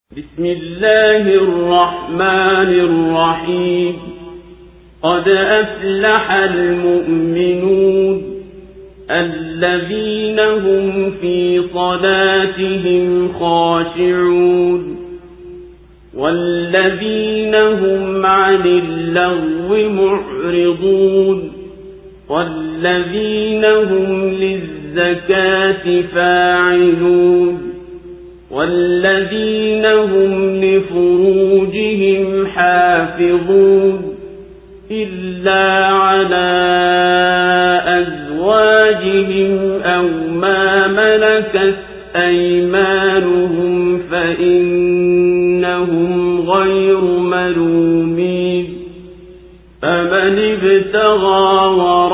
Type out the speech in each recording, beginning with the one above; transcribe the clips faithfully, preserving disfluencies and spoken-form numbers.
بسم الله الرحمن الرحيم. قد أفلح المؤمنون الذين هم في صلاتهم خاشعون والذين هم عن اللغو معرضون والذين هم للزكاة فاعلون والذين هم لفروجهم حافظون إلا على أزواجهم أو ما ملكت أيمانهم فإنهم غير ملومين. فمن ابتغى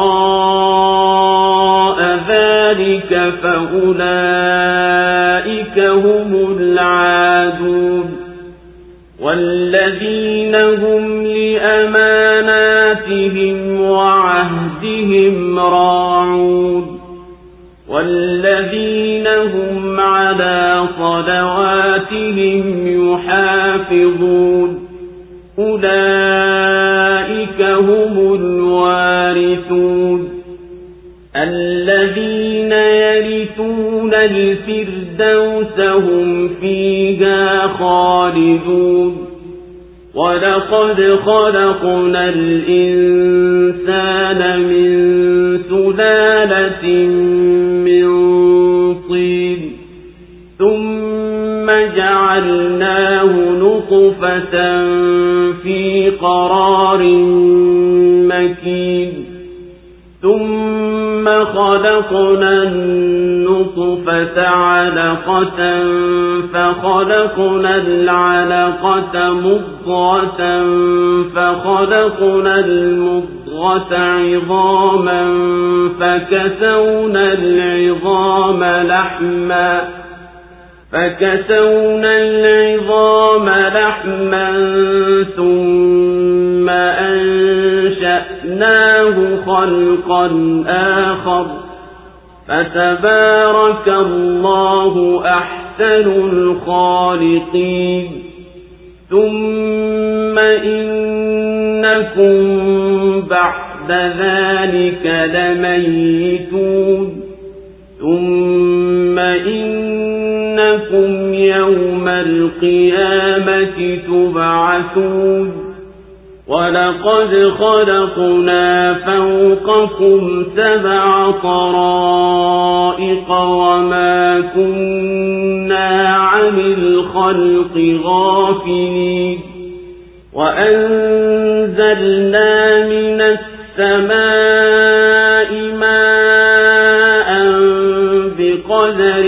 وراء ذلك فأولئك هم العادون. والذين هم لأماناتهم وعهدهم راعون والذين هم على صلواتهم يحافظون أولئك هم الوارثون الذين يرثون الفردوس هم فيها خالدون. ولقد خلقنا الإنسان من سلالة من طين ثم جعلناه نطفة في قرار مكين ثم خلقنا النطفة علقة فخلقنا العلقة مضغة فخلقنا المضغة عظاما فكسونا العظام لحما فكسونا العظام لحما ثم أنشأناه خلقا آخر فتبارك الله أحسن الخالقين. ثم إنكم بعد ذلك لميتون ثم إنكم يوم القيامة تبعثون. ولقد خلقنا فوقكم سبع طرائق وما كنا عن الخلق غافلين. وأنزلنا من السماء ماء بقدر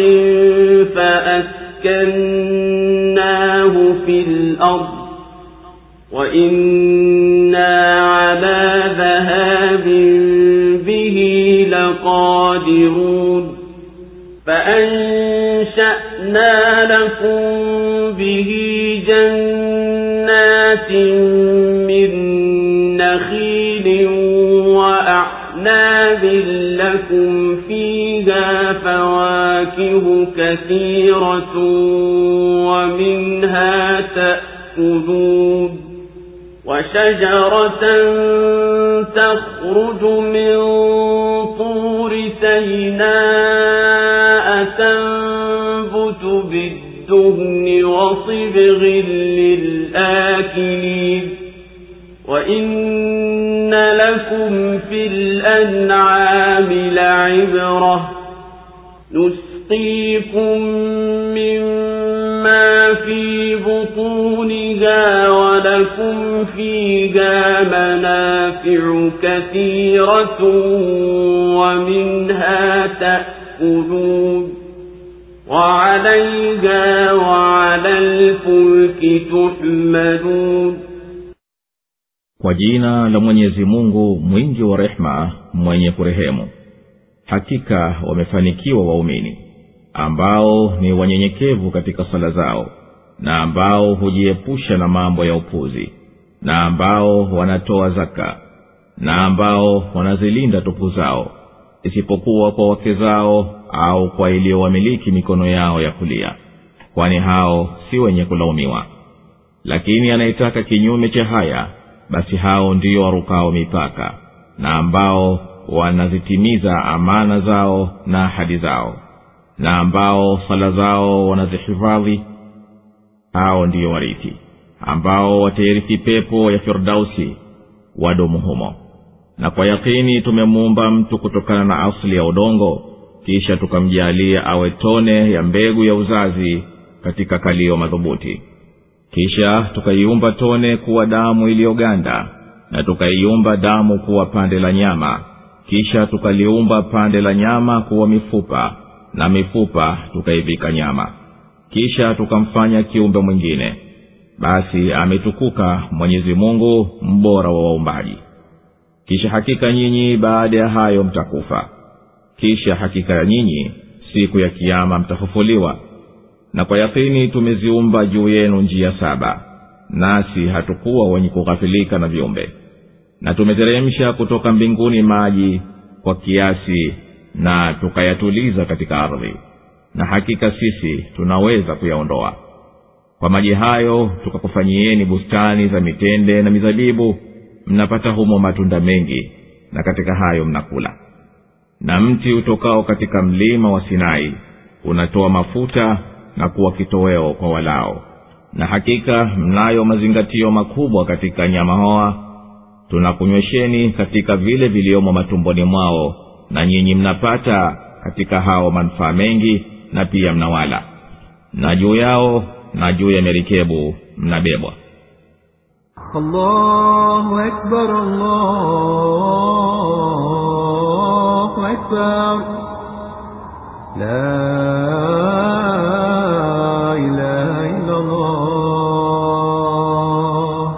فأسكناه في الأرض وإنا على ذهاب به لقادرون. فأنشأنا لكم به جنات من نخيل وأعناب لكم فيها فواكه كثيرة ومنها تأكلون. وشجرة تخرج من طور سيناء تنبت بالدهن وصبغ للآكلين. وإن لكم في الأنعام لعبرة نسقيكم مما في بطونها ولكم فيها منافع كثيرة ومنها تأكلون وعليها وعلى الفلك تحملون. Kwa jina la Mwenyezi Mungu mwingi wa rehema mwenye kurehemu. Hakika wamefanikiwa waumini ambao ni wanyenyekevu katika sala zao na ambao hujiepusha na mambo ya upuzi na ambao wanatoa zaka na ambao wanazilinda tupu zao isipokuwa kwa wake zao au kwa iliyowamiliki mikono yao ya kulia. kwani hao si wenye kulaumiwa. Lakini anayetaka kinyume cha haya, basi hao ndio warukao mipaka, na ambao wanazitimiza amana zao na ahadi zao, na ambao sala zao wanazihifadhi, hao ndio warithi ambao watairithi pepo ya Firdausi wadumu humo. Na kwa yakini tumemuumba mtu kutokana na asili ya udongo, kisha tukamjalia awe tone ya mbegu ya uzazi katika kalio madhubuti. Kisha tukaiumba tone kuwa damu iliyoganda, na tukaiumba damu kuwa pande la nyama. Kisha tukaliumba pande la nyama kuwa mifupa, na mifupa tukaivika nyama. Kisha tukamfanya kiumbe mwingine. Basi ametukuka Mwenyezi Mungu, mbora wa waumbaji. Kisha hakika nyinyi baada ya hayo mtakufa. Kisha hakika nyinyi siku ya kiyama mtafufuliwa. Na kwa yakini tumeziumba juu yenu njia saba, nasi hatukuwa wenye kughafilika na viumbe. Na tumeteremsha kutoka mbinguni maji kwa kiasi, na tukayatuliza katika ardhi, na hakika sisi tunaweza kuyaondoa. Kwa maji hayo tukakufanyieni bustani za mitende na mizabibu, mnapata humo matunda mengi, na katika hayo mnakula. Na mti utokao katika mlima wa Sinai unatoa mafuta na kuwa kitoweo kwa walao. Na hakika mnayo mazingatio makubwa katika nyama hoa. Tunakunywesheni katika vile viliomo matumboni mwao, na nyinyi mnapata katika hao manufaa mengi, na pia mnawala. Na juu yao na juu ya merikebu mnabebwa. Allahu Akbar, Allahu Akbar, la ilaha illa Allah.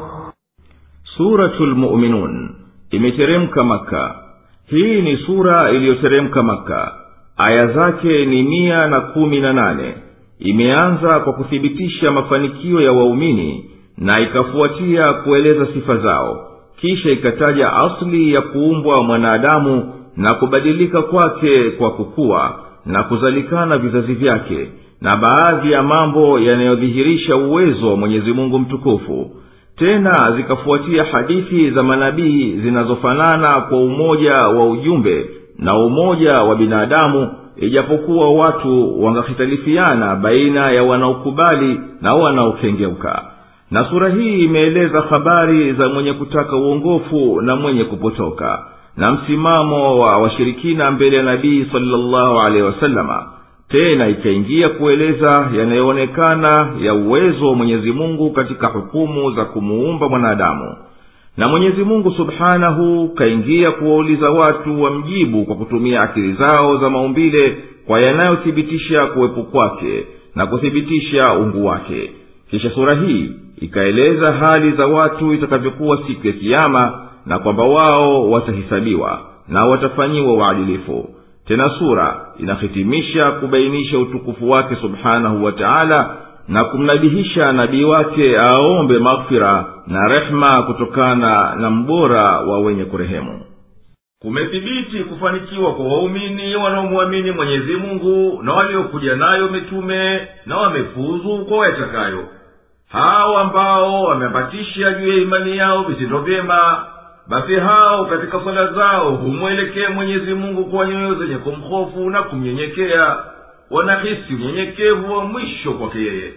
Suratul Mu'minun imeteremka Maka. Hii ni sura iliyoteremka Maka. Aya zake ni mia na kumi na nane. Imeanza kwa kuthibitisha mafanikio ya waumini, na ikafuatia kueleza sifa zao. Kisha ikataja asli ya kuumbwa mwanadamu na kubadilika kwake kwa kukua na kuzalikana vizazi vyake, na baadhi ya mambo yanayodhihirisha uwezo wa Mwenyezi Mungu mtukufu. Tena zikafuatia hadithi za manabii zinazofanana kwa umoja wa ujumbe na umoja wa binadamu, ijapokuwa watu wangahitalifiana baina ya wanaokubali na wanaokengeuka. Na sura hii imeeleza habari za mwenye kutaka uongofu na mwenye kupotoka, na msimamo wa washirikina mbele ya Nabii sallallahu alaihi wasallama. Tena ikaingia kueleza yanayoonekana ya uwezo wa Mwenyezi Mungu katika hukumu za kumuumba mwanadamu. Na Mwenyezi Mungu subhanahu kaingia kuwauliza watu wamjibu kwa kutumia akili zao za maumbile kwa yanayothibitisha kuwepo kwake na kuthibitisha uungu wake. Kisha sura hii ikaeleza hali za watu itakavyokuwa siku ya kiyama, na kwamba wao watahisabiwa na watafanyiwa uadilifu. Tena sura inahitimisha kubainisha utukufu wake subhanahu wa ta'ala, na kumnabihisha nabii wake aombe maghfira na rehma kutokana na mbora wa wenye kurehemu. Kumethibiti kufanikiwa kwa waumini wanaomwamini Mwenyezi Mungu na waliokuja nayo mitume, na wamefuzu kwa yatakayo. Hao ambao wameambatisha juu ya imani yao vitendo vyema, basi hao katika sala zao humwelekea Mwenyezi Mungu kwa nyoyo zenye kumhofu na kumnyenyekea. Wanahisi unyenyekevu wa mwisho kwake yeye.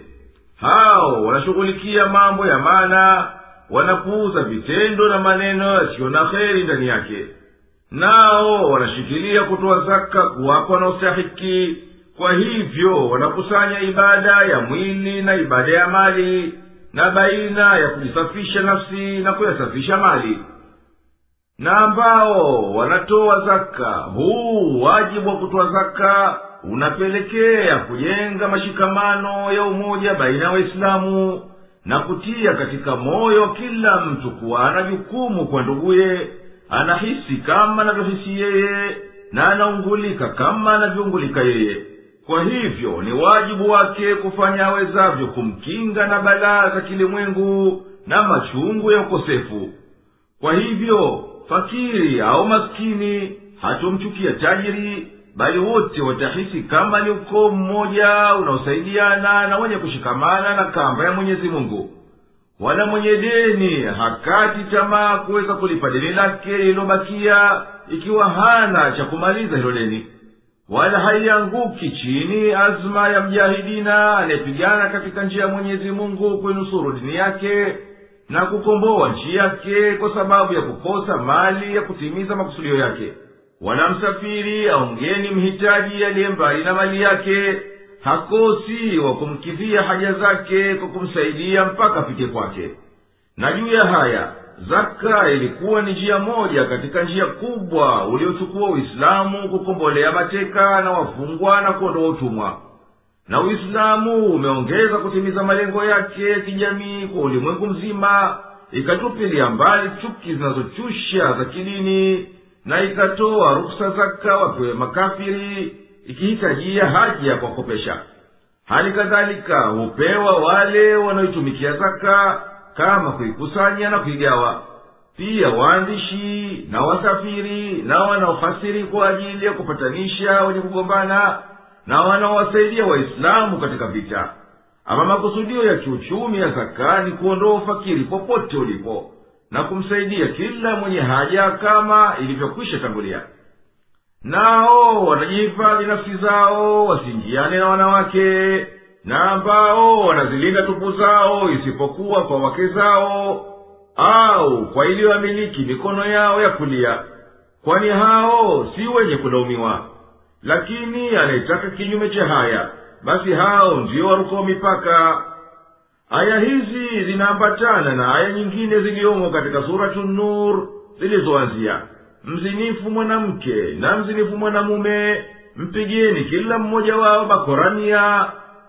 Hao wanashughulikia mambo ya maana, wanapuuza vitendo na maneno yasiyo na kheri ndani yake. Nao wanashikilia kutoa zaka kuwapa wanaostahiki. Kwa hivyo wanakusanya ibada ya mwili na ibada ya mali, na baina ya kujisafisha nafsi na kuyasafisha mali. Na ambao wanatoa zaka, huu wajibu wa kutoa zaka unapelekea kujenga mashikamano ya umoja baina ya Waislamu, na kutia katika moyo kila mtu kuwa ana jukumu kwa nduguye, anahisi kama anavyohisi yeye, na anaungulika kama anavyoungulika yeye. Kwa hivyo ni wajibu wake kufanya awezavyo kumkinga na balaa za kilimwengu na machungu ya ukosefu. Kwa hivyo fakiri au maskini hatomchukia tajiri, bali wote watahisi kama ni ukoo mmoja unaosaidiana na wenye kushikamana na kamba ya mwenyezi mungu. Wala mwenye deni hakati tamaa kuweza kulipa deni lake lilobakia ikiwa hana cha kumaliza hilo deni, wala haianguki chini azma ya mjahidina anayepigana katika njia ya mwenyezi mungu kuinusuru dini yake na kukomboa nchi yake kwa sababu ya kukosa mali ya kutimiza makusudio yake. Wala msafiri au mgeni mhitaji aliye mbali na mali yake hakosi wa kumkidhia haja zake kwa kumsaidia mpaka afike kwake. Na juu ya haya, zaka ilikuwa ni njia moja katika njia kubwa uliochukua Uislamu kukombolea mateka na wafungwa na kuondoa utumwa. Na Uislamu umeongeza kutimiza malengo yake ya kijamii kwa ulimwengu mzima, ikatupilia mbali chuki zinazochusha za kidini, na ikatoa ruksa zaka wapewe makafiri, ikihitajia haja kwa kukopesha. Hali kadhalika hupewa wale wanaoitumikia zaka kama kuikusanya na kuigawa. Pia waandishi na wasafiri na wanaofasiri kwa ajili ya kupatanisha wenye kugombana na wanaowasaidia Waislamu katika vita. Ama makusudio ya kiuchumi ya zaka ni kuondoa ufakiri popote ulipo na kumsaidia kila mwenye haja kama ilivyokwisha tangulia. Nao wanajihifadhi nafsi zao wasiingiane na wanawake, na ambao wanazilinda tupu zao isipokuwa kwa wake zao au kwa iliyowamiliki mikono yao ya kulia, kwani hao si wenye kulaumiwa. Lakini anayetaka kinyume cha haya, basi hao ndio warukao mipaka. Aya hizi zinaambatana na aya nyingine ziliomo katika suratu Nur zilizoanzia: mzinifu mwanamke na mzinifu mwanamume mpigeni kila mmoja wao bakoramia.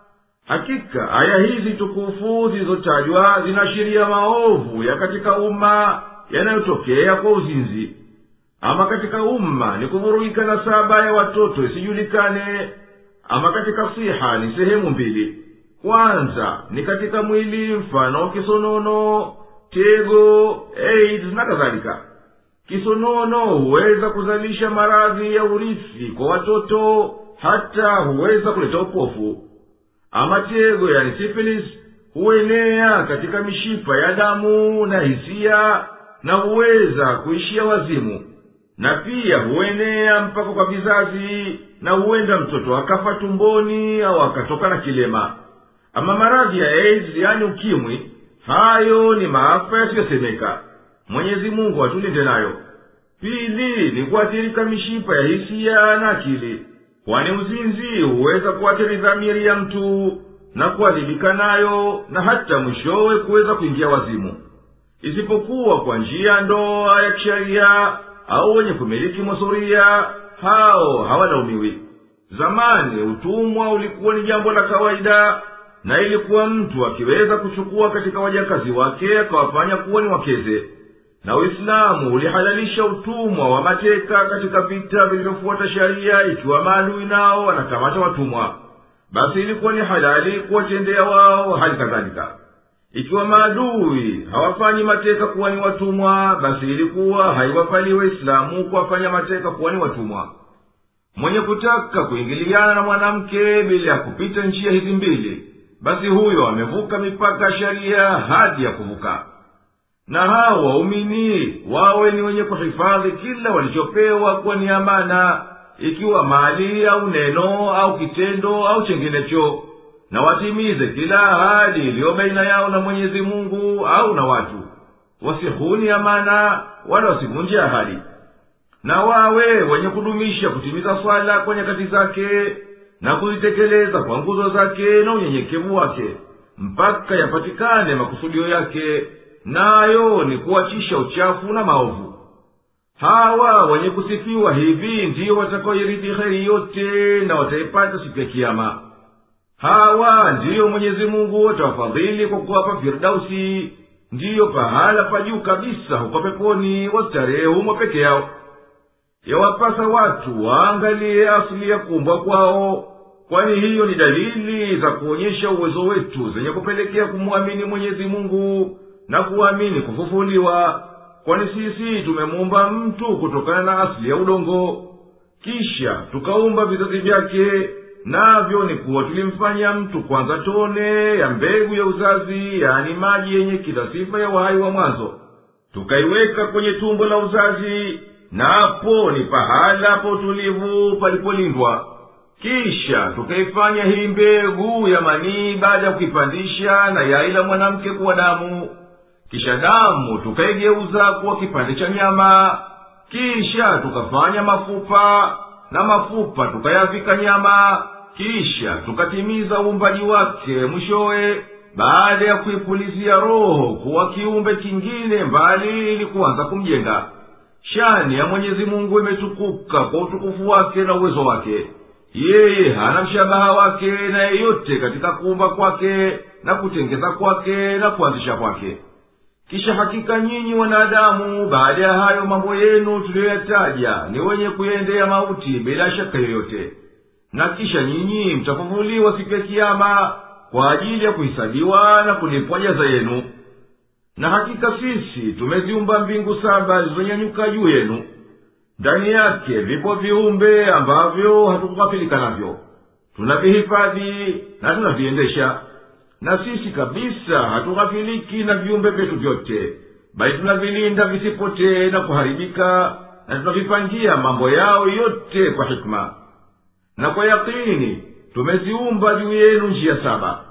Hakika aya hizi tukufu zilizotajwa zinaashiria maovu ya katika umma yanayotokea kwa uzinzi. Ama katika umma ni kuvurugika na saba ya watoto isijulikane. Ama katika siha ni sehemu mbili. Kwanza ni katika mwili, mfano kisonono, tego, AIDS na kadhalika. Kisonono huweza kuzalisha maradhi ya urithi kwa watoto, hata huweza kuleta upofu. Ama tego, yani syphilis, huenea katika mishipa ya damu na hisia na huweza kuishia wazimu. Na pia huenea mpaka kwa vizazi, na huenda mtoto akafa tumboni au akatoka na kilema. Ama maradhi ya AIDS, yani ukimwi, hayo ni maafa yasiyosemeka. Mwenyezi Mungu atulinde nayo. Pili ni kuathirika mishipa ya hisia na akili, kwani uzinzi huweza kuathiri dhamiri ya mtu na kuadhibika nayo, na hata mwishowe kuweza kuingia wazimu. Isipokuwa kwa njia ndoa ya kisheria au wenye kumiliki masuria, hao hawalaumiwi. Zamani utumwa ulikuwa ni jambo la kawaida, na ilikuwa mtu akiweza kuchukua katika wajakazi wake akawafanya kuwa ni wakeze. Na Uislamu ulihalalisha utumwa wa mateka katika vita vilivyofuata sharia, ikiwa maadui nao wanakamata watumwa, basi ilikuwa ni halali kuwatendea wao hali kadhalika. Ikiwa maadui hawafanyi mateka kuwa ni watumwa, basi ilikuwa haiwafali Waislamu kuwafanya mateka kuwa ni watumwa. Mwenye kutaka kuingiliana na mwanamke bila ya kupita njia hizi mbili, basi huyo amevuka mipaka ya sharia hadi ya kuvuka. Na hao waumini wawe ni wenye kuhifadhi kila walichopewa kuwa ni amana, ikiwa mali au neno au kitendo au chenginecho, na watimize kila ahadi iliyo baina yao na Mwenyezi Mungu au na watu. Wasihuni amana wala wasivunje ahadi. Na wawe wenye kudumisha kutimiza swala kwa nyakati zake na kuzitekeleza kwa nguzo zake na unyenyekevu wake, mpaka yapatikane makusudio yake, nayo ni kuachisha uchafu na maovu. Hawa wenye kusifiwa hivi ndiyo watakaoirithi kheri yote na wataipata siku ya kiyama. Hawa ndiyo Mwenyezi Mungu atawafadhili kwa kuwapa Firdausi, ndiyo pahala pa juu kabisa huko peponi, wastarehe humo peke yao. Yawapasa watu waangalie asili ya kuumbwa kwao, kwani hiyo ni dalili za kuonyesha uwezo wetu zenye kupelekea kumwamini Mwenyezi Mungu na kuamini kufufuliwa, kwani sisi tumemuumba mtu kutokana na asili ya udongo. kisha tukaumba vizazi vyake, navyo ni kuwa tulimfanya mtu kwanza tone ya mbegu ya uzazi, yani maji yenye kila sifa ya uhai wa mwanzo, tukaiweka kwenye tumbo la uzazi, na hapo ni pahala pa utulivu palipolindwa. Kisha tukaifanya hii mbegu ya manii baada ya kuipandisha na yai la mwanamke kuwa damu, kisha damu tukaigeuza kuwa kipande cha nyama, kisha tukafanya mafupa, na mafupa tukayavika nyama, kisha tukatimiza uumbaji wake mwishowe baada ya kuipulizia roho kuwa kiumbe kingine mbali ili kuanza kumjenga. Shani ya Mwenyezi Mungu imetukuka kwa utukufu wake na uwezo wake. Yeye hana mshabaha wake na yeyote katika kuumba kwake na kutengeza kwake na kuanzisha kwake. Kisha hakika nyinyi wanadamu, baada ya hayo mambo yenu tuliyoyataja, ni wenye kuendea mauti bila shaka yoyote. Na kisha nyinyi mtafufuliwa siku ya Kiyama kwa ajili ya kuhisabiwa na kulipwa jaza yenu. Na hakika sisi tumeziumba mbingu saba zilizonyanyuka juu yenu, ndani yake vipo viumbe ambavyo hatukughafilika navyo, tunavihifadhi na tunaviendesha. Na sisi kabisa hatughafiliki na viumbe vyetu vyote, bali tunavilinda visipotee na kuharibika, na tunavipangia mambo yao yote kwa hikma. Na kwa yakini tumeziumba juu yenu njia saba,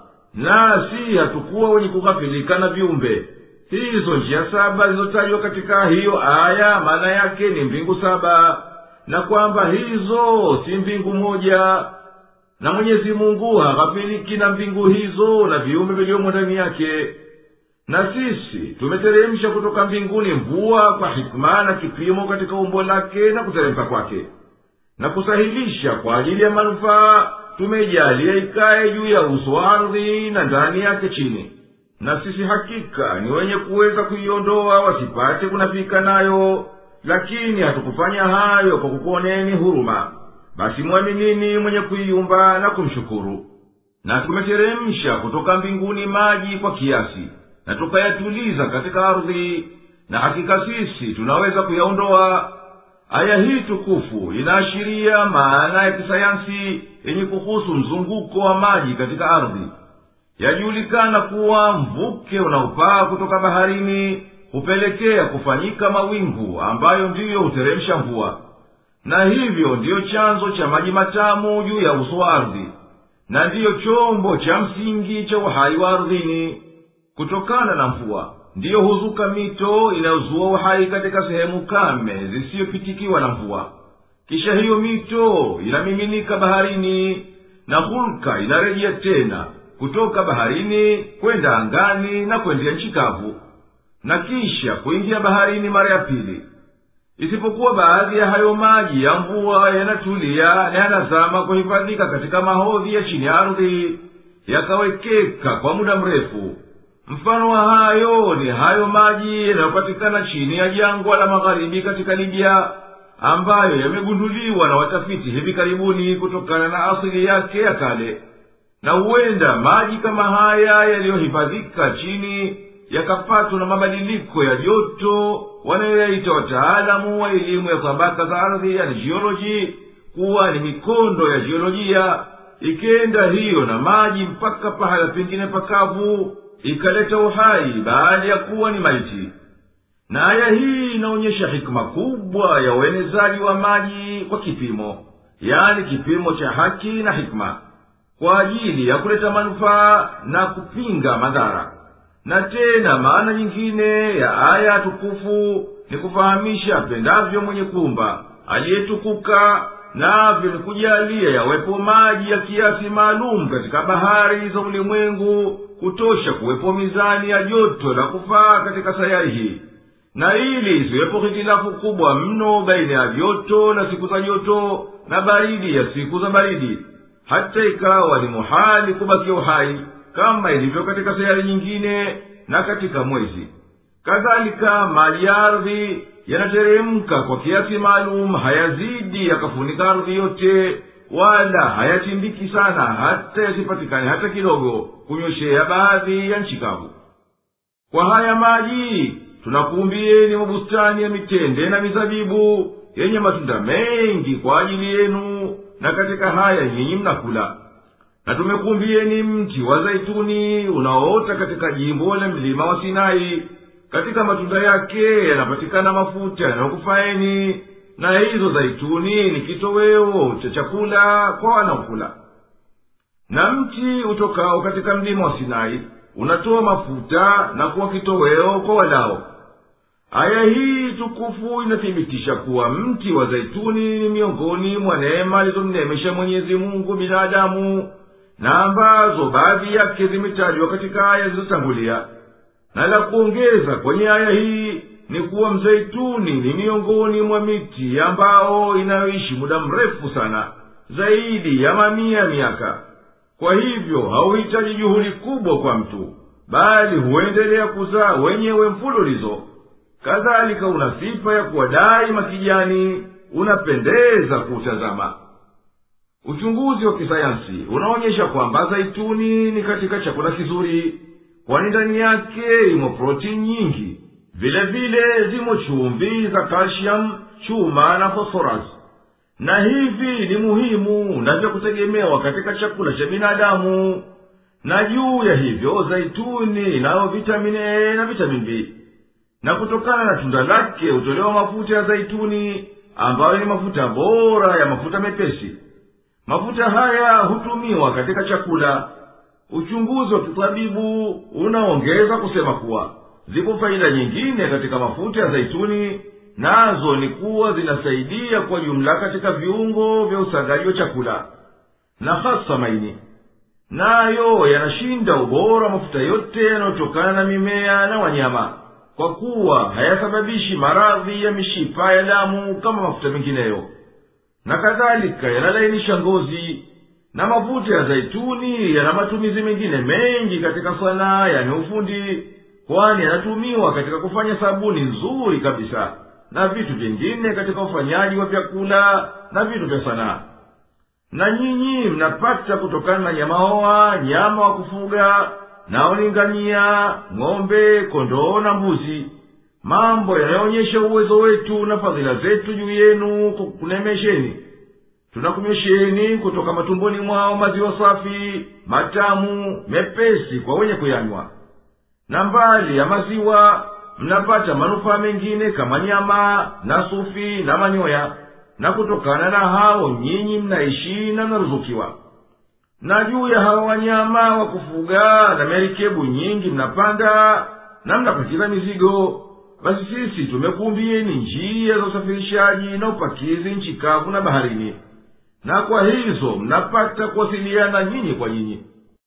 nasi hatukuwa wenye kughafilika na viumbe. Hizo njia saba zilizotajwa katika hiyo aya maana yake ni mbingu saba, na kwamba hizo si mbingu moja, na Mwenyezi Mungu haghafiliki na mbingu hizo na viumbe vilivyomo ndani yake. Na sisi tumeteremsha kutoka mbinguni mvua kwa hikma na kipimo katika umbo lake na kuteremka kwake, na kusahilisha kwa ajili ya manufaa tumejalia ikae juu ya uso wa ardhi na ndani yake chini. Na sisi hakika ni wenye kuweza kuiondoa wasipate kunafika nayo, lakini hatukufanya hayo kwa kukuoneni huruma. Basi mwaminini mwenye kuiumba na kumshukuru. Na tumeteremsha kutoka mbinguni maji kwa kiasi, na tukayatuliza katika ardhi, na hakika sisi tunaweza kuyaondoa. Aya hii tukufu inaashiria maana ya kisayansi yenye kuhusu mzunguko wa maji katika ardhi. Yajulikana kuwa mvuke unaopaa kutoka baharini hupelekea kufanyika mawingu ambayo ndiyo huteremsha mvua, na hivyo ndiyo chanzo cha maji matamu juu ya uso wa ardhi, na ndiyo chombo cha msingi cha uhai wa ardhini. Kutokana na mvua ndiyo huzuka mito inayozua uhai katika sehemu kame zisiyopitikiwa na mvua. Kisha hiyo mito inamiminika baharini, na hulka inarejea tena kutoka baharini kwenda angani na kwenda nchi kavu, na kisha kuingia baharini mara ya pili. Isipokuwa baadhi ya hayo maji ya mvua yanatulia na yanazama kuhifadhika katika mahodhi ya chini ya ardhi, yakawekeka kwa muda mrefu. Mfano wa hayo ni hayo maji yanayopatikana chini ya jangwa la magharibi katika Libya, ambayo yamegunduliwa na watafiti hivi karibuni kutokana na asili yake ya kale. Na huenda maji kama haya yaliyohifadhika chini yakapatwa na mabadiliko ya joto wanayoyaita wataalamu wa elimu ya tabaka za ardhi, yani jioloji, kuwa ni mikondo ya jiolojia, ikenda hiyo na maji mpaka pahala pengine pakavu, ikaleta uhai baada ya kuwa ni maiti. Na aya hii inaonyesha hikma kubwa ya uenezaji wa maji kwa kipimo, yani kipimo cha haki na hikma, kwa ajili ya kuleta manufaa na kupinga madhara. Na tena maana nyingine ya aya tukufu ni kufahamisha apendavyo mwenye kuumba aliyetukuka, navyo ni kujalia yawepo maji ya kiasi maalum katika bahari za ulimwengu kutosha kuwepo mizani ya joto la kufaa katika sayari hii, na ili isiwepo hitilafu kubwa mno baina ya joto na siku za joto na baridi ya siku za baridi, hata ikawa ni muhali kubakia uhai kama ilivyo katika sayari nyingine na katika mwezi. Kadhalika maji ya ardhi yanateremka kwa kiasi maalum, hayazidi yakafunika ardhi yote, wala hayatimbiki sana hata yasipatikane hata kidogo kunyoshea baadhi ya nchi kavu. Kwa haya maji tunakuumbieni mabustani ya mitende na mizabibu yenye matunda mengi kwa ajili yenu, na katika haya nyinyi mnakula. Na tumekumbieni mti wa zaituni unaoota katika jimbo la mlima wa Sinai. Katika matunda yake yanapatikana mafuta yanayokufaeni, na hizo zaituni ni kitoweo cha chakula kwa wanaokula. Na mti utokao katika mlima wa Sinai unatoa mafuta na kuwa kitoweo kwa walao. Aya hii tukufu inathibitisha kuwa mti wa zaituni ni miongoni mwa neema alizomneemesha Mwenyezi Mungu binadamu, na ambazo baadhi yake zimetajwa katika aya zilizotangulia. Na la kuongeza kwenye aya hii ni kuwa mzeituni ni miongoni mwa miti ambao inayoishi muda mrefu sana, zaidi ya mamia miaka. Kwa hivyo hauhitaji juhudi kubwa kwa mtu, bali huendelea kuzaa wenyewe mfululizo. Kadhalika una sifa ya kuwa daima kijani, unapendeza kuutazama. Uchunguzi wa kisayansi unaonyesha kwamba zaituni ni katika chakula kizuri, kwani ndani yake imo protini nyingi. Vile vile zimo chumvi za calcium, chuma na phosphorus, na hivi ni muhimu na vya kutegemewa katika chakula cha binadamu. Na juu ya hivyo zaituni inayo vitamini A na vitamini B, na kutokana na tunda lake hutolewa mafuta ya zaituni ambayo ni mafuta bora ya mafuta mepesi. Mafuta haya hutumiwa katika chakula. Uchunguzi wa kitabibu unaongeza kusema kuwa zipo faida nyingine katika mafuta ya zaituni, nazo ni kuwa zinasaidia kwa jumla katika viungo vya usagaji wa chakula, na hasa maini. Nayo yanashinda ubora mafuta yote yanayotokana na mimea na wanyama, kwa kuwa hayasababishi maradhi ya mishipa ya damu kama mafuta mengineyo. Na kadhalika yanalainisha ngozi. Na mafuta ya zaituni yana matumizi mengine mengi katika sanaa, yani ufundi, kwani yanatumiwa katika kufanya sabuni nzuri kabisa, na vitu vingine katika ufanyaji wa vyakula na vitu vya sanaa. Na nyinyi mnapata kutokana na nyama hoa, nyama wa kufuga, na ulingania, ng'ombe, kondoo na mbuzi, mambo yanayoonyesha uwezo wetu na fadhila zetu juu yenu kukunemesheni. Tunakunywesheni kutoka matumboni mwao maziwa safi, matamu, mepesi kwa wenye kuyanywa. Na mbali ya maziwa mnapata manufaa mengine kama nyama na sufi na manyoya, na kutokana na hao nyinyi mnaishi na mnaruzukiwa. Na juu ya hao wanyama wa kufuga na merikebu nyingi mnapanda na mnapakiza mizigo, basi sisi tumekuumbieni njia za usafirishaji na upakizi nchi kavu na baharini, na kwa hizo mnapata kuwasiliana nyinyi kwa nyinyi.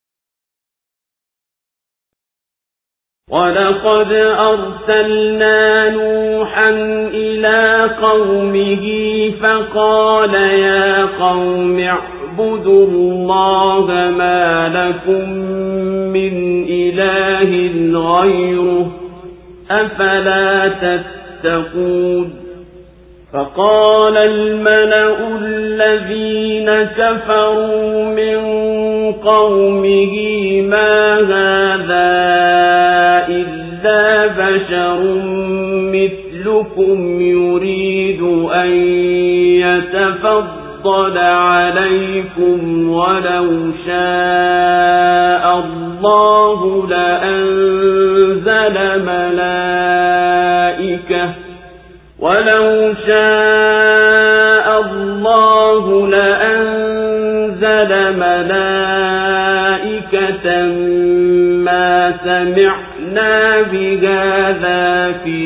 وَلَقَدْ أَرْسَلْنَا نُوحًا إِلَى قَوْمِهِ فَقَالَ يَا قَوْمِ اعْبُدُوا اللَّهَ مَا لَكُمْ مِنْ إِلَٰهٍ غَيْرُهُ أَفَلَا تَتَّقُونَ فَقَالَ الْمَلَأُ الَّذِينَ كَفَرُوا مِنْ قَوْمِهِ مَا هَذَا إِلَّا بَشَرٌ مِثْلُكُمْ يُرِيدُ أَنْ يَتَفَضَّلَ عَلَيْكُمْ وَلَوْ شَاءَ اللَّهُ لَأَنزَلَ مَلَائِكَةً وَلَوْ شَاءَ اللَّهُ لَأَنزَلَ مَلَائِكَةً مَا سَمِعْنَا بِهَذَا فِي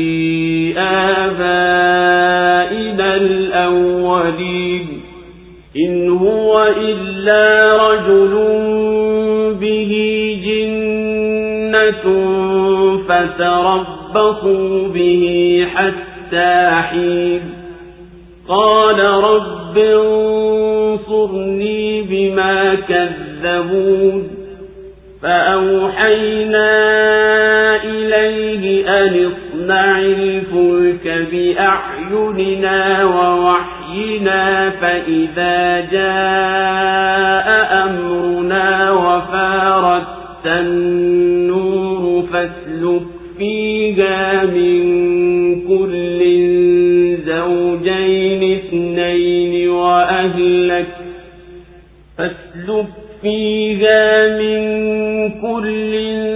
آبَائِنَا الْأَوَّلِينَ إِنْ هُوَ إِلَّا رَجُلٌ بِهِ جِنَّةٌ فَتَرَبَّصُوا بِهِ حَتَّى حِينٍ قَالَ رَبِّ انصُرْنِي بِمَا كَذَّبُونِ فَأَوْحَيْنَا إِلَيْهِ أَنِ اصْنَعِ الْفُلْكَ بِأَعْيُنِنَا وَوَحْيِنَا فَإِذَا جَاءَ أَمْرُنَا وَفَارَتِ النُّورُ فَاسْلُكْ فِيهَا مِنْ كُلٍّ زَوْجَيْنِ زوجين اثنين وأهلك فاسلك فيها من كل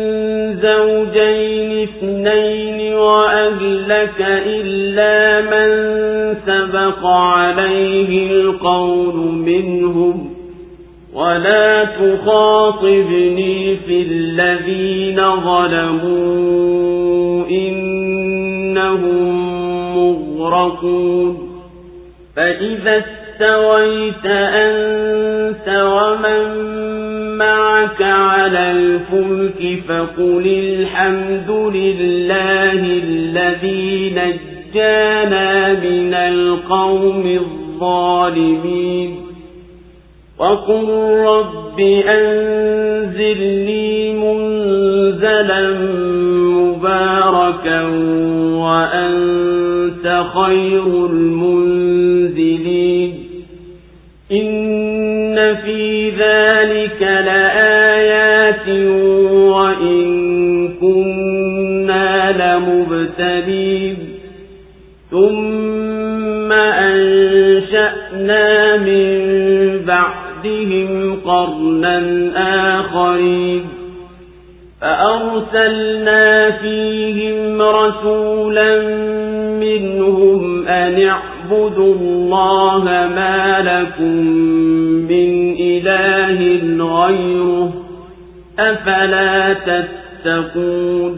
زوجين اثنين وأهلك إلا من سبق عليه القول منهم ولا تخاطبني في الذين ظلموا إنهم مغرقون فإذا استويت أنت ومن معك على الفلك فقل الحمد لله الذي نجانا من القوم الظالمين وقل رب أنزلني منزلا مباركا وأنت خير المنزلين إن في ذلك لآيات وإن كنا لمبتلين ثم أنشأنا من بعدهم قرنا آخرين فأرسلنا فيهم رسولا منهم أن اعبدوا الله ما لكم من إله غيره أفلا تتقون.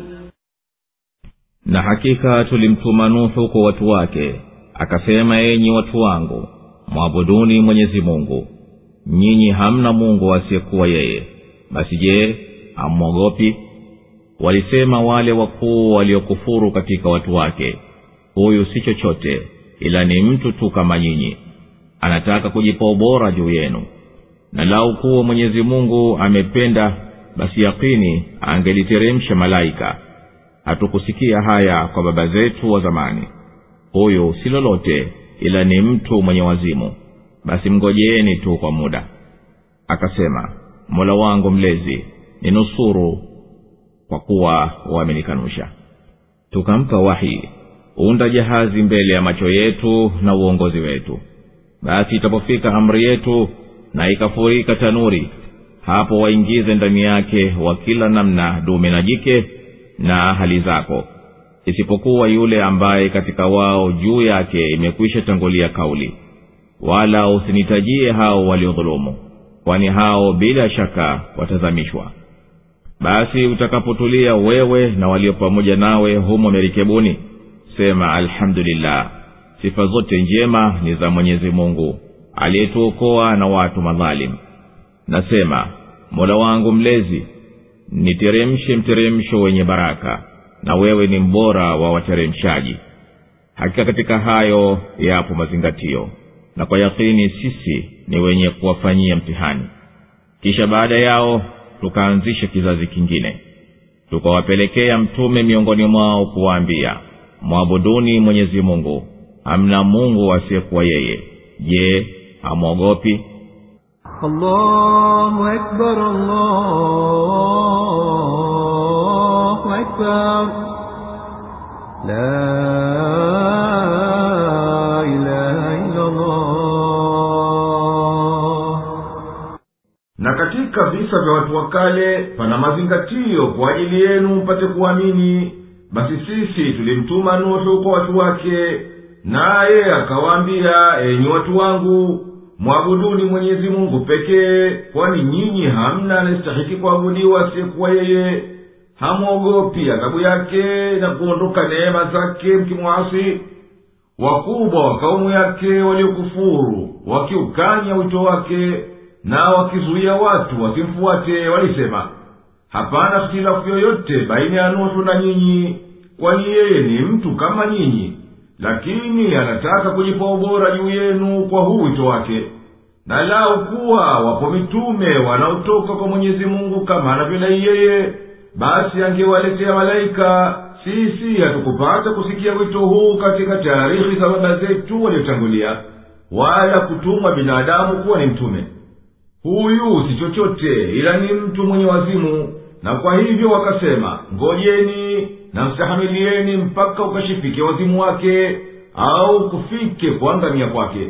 Na hakika tulimtuma Nuhu kwa watu wake akasema, enyi watu wangu, mwabuduni Mwenyezi Mungu, nyinyi hamna Mungu asiyekuwa yeye, basi je, hamwogopi? Walisema wale wakuu waliokufuru katika watu wake, huyu si chochote ila ni mtu tu kama nyinyi, anataka kujipa ubora juu yenu. Na lau kuwa Mwenyezi Mungu amependa, basi yakini angeliteremsha malaika. Hatukusikia haya kwa baba zetu wa zamani. Huyu si lolote ila ni mtu mwenye wazimu, basi mgojeeni tu kwa muda. Akasema, Mola wangu mlezi, ninusuru kwa kuwa wamenikanusha. Tukampa wahi, unda jahazi mbele ya macho yetu na uongozi wetu. Basi itapofika amri yetu na ikafurika tanuri, hapo waingize ndani yake wa kila namna, dume na jike na hali zako, isipokuwa yule ambaye katika wao juu yake imekwisha tangulia kauli. Wala usinitajie hao waliodhulumu, kwani hao bila shaka watazamishwa. Basi utakapotulia wewe na walio pamoja nawe humo merikebuni, sema alhamdulillah, sifa zote njema ni za Mwenyezi Mungu aliyetuokoa na watu madhalim. Nasema, Mola wangu mlezi, niteremshe mteremsho wenye baraka, na wewe ni mbora wa wateremshaji. Hakika katika hayo yapo mazingatio, na kwa yakini sisi ni wenye kuwafanyia mtihani. Kisha baada yao tukaanzisha kizazi kingine, tukawapelekea mtume miongoni mwao kuwaambia, mwabuduni Mwenyezi Mungu, hamna Mungu asiyekuwa yeye. Je, hamwogopi? Allahu Akbar, Allahu Akbar, la ilaha illa Allah. Na katika visa vya watu wa kale pana mazingatio kwa ajili yenu mpate kuamini. Basi sisi tulimtuma Nuhu kwa watu wake, naye akawaambia, enyi watu wangu, mwabuduni Mwenyezi Mungu pekee, kwani nyinyi hamna anastahiki kuabudiwa asiyekuwa yeye. Hamwogopi adhabu yake na kuondoka neema zake mkimwasi. Wakubwa wa kaumu yake waliokufuru wakiukanya wito wake na wakizuia watu wasimfuate, walisema, hapana ikhtilafu yoyote baina ya Nuhu na nyinyi, kwani yeye ni mtu kama nyinyi, lakini anataka kujipa ubora juu yenu kwa huu wito wake. Na lau kuwa wapo mitume wanaotoka kwa Mwenyezi Mungu kama anavyodai yeye, basi angewaletea malaika. Sisi hatukupata kusikia wito huu katika taarikhi za baba zetu waliotangulia, wala kutumwa binadamu kuwa ni mtume. Huyu si chochote ila ni mtu mwenye wazimu. Na kwa hivyo wakasema, ngojeni na mstahamilieni mpaka ukashifike wazimu wake, au kufike kuangamia kwake.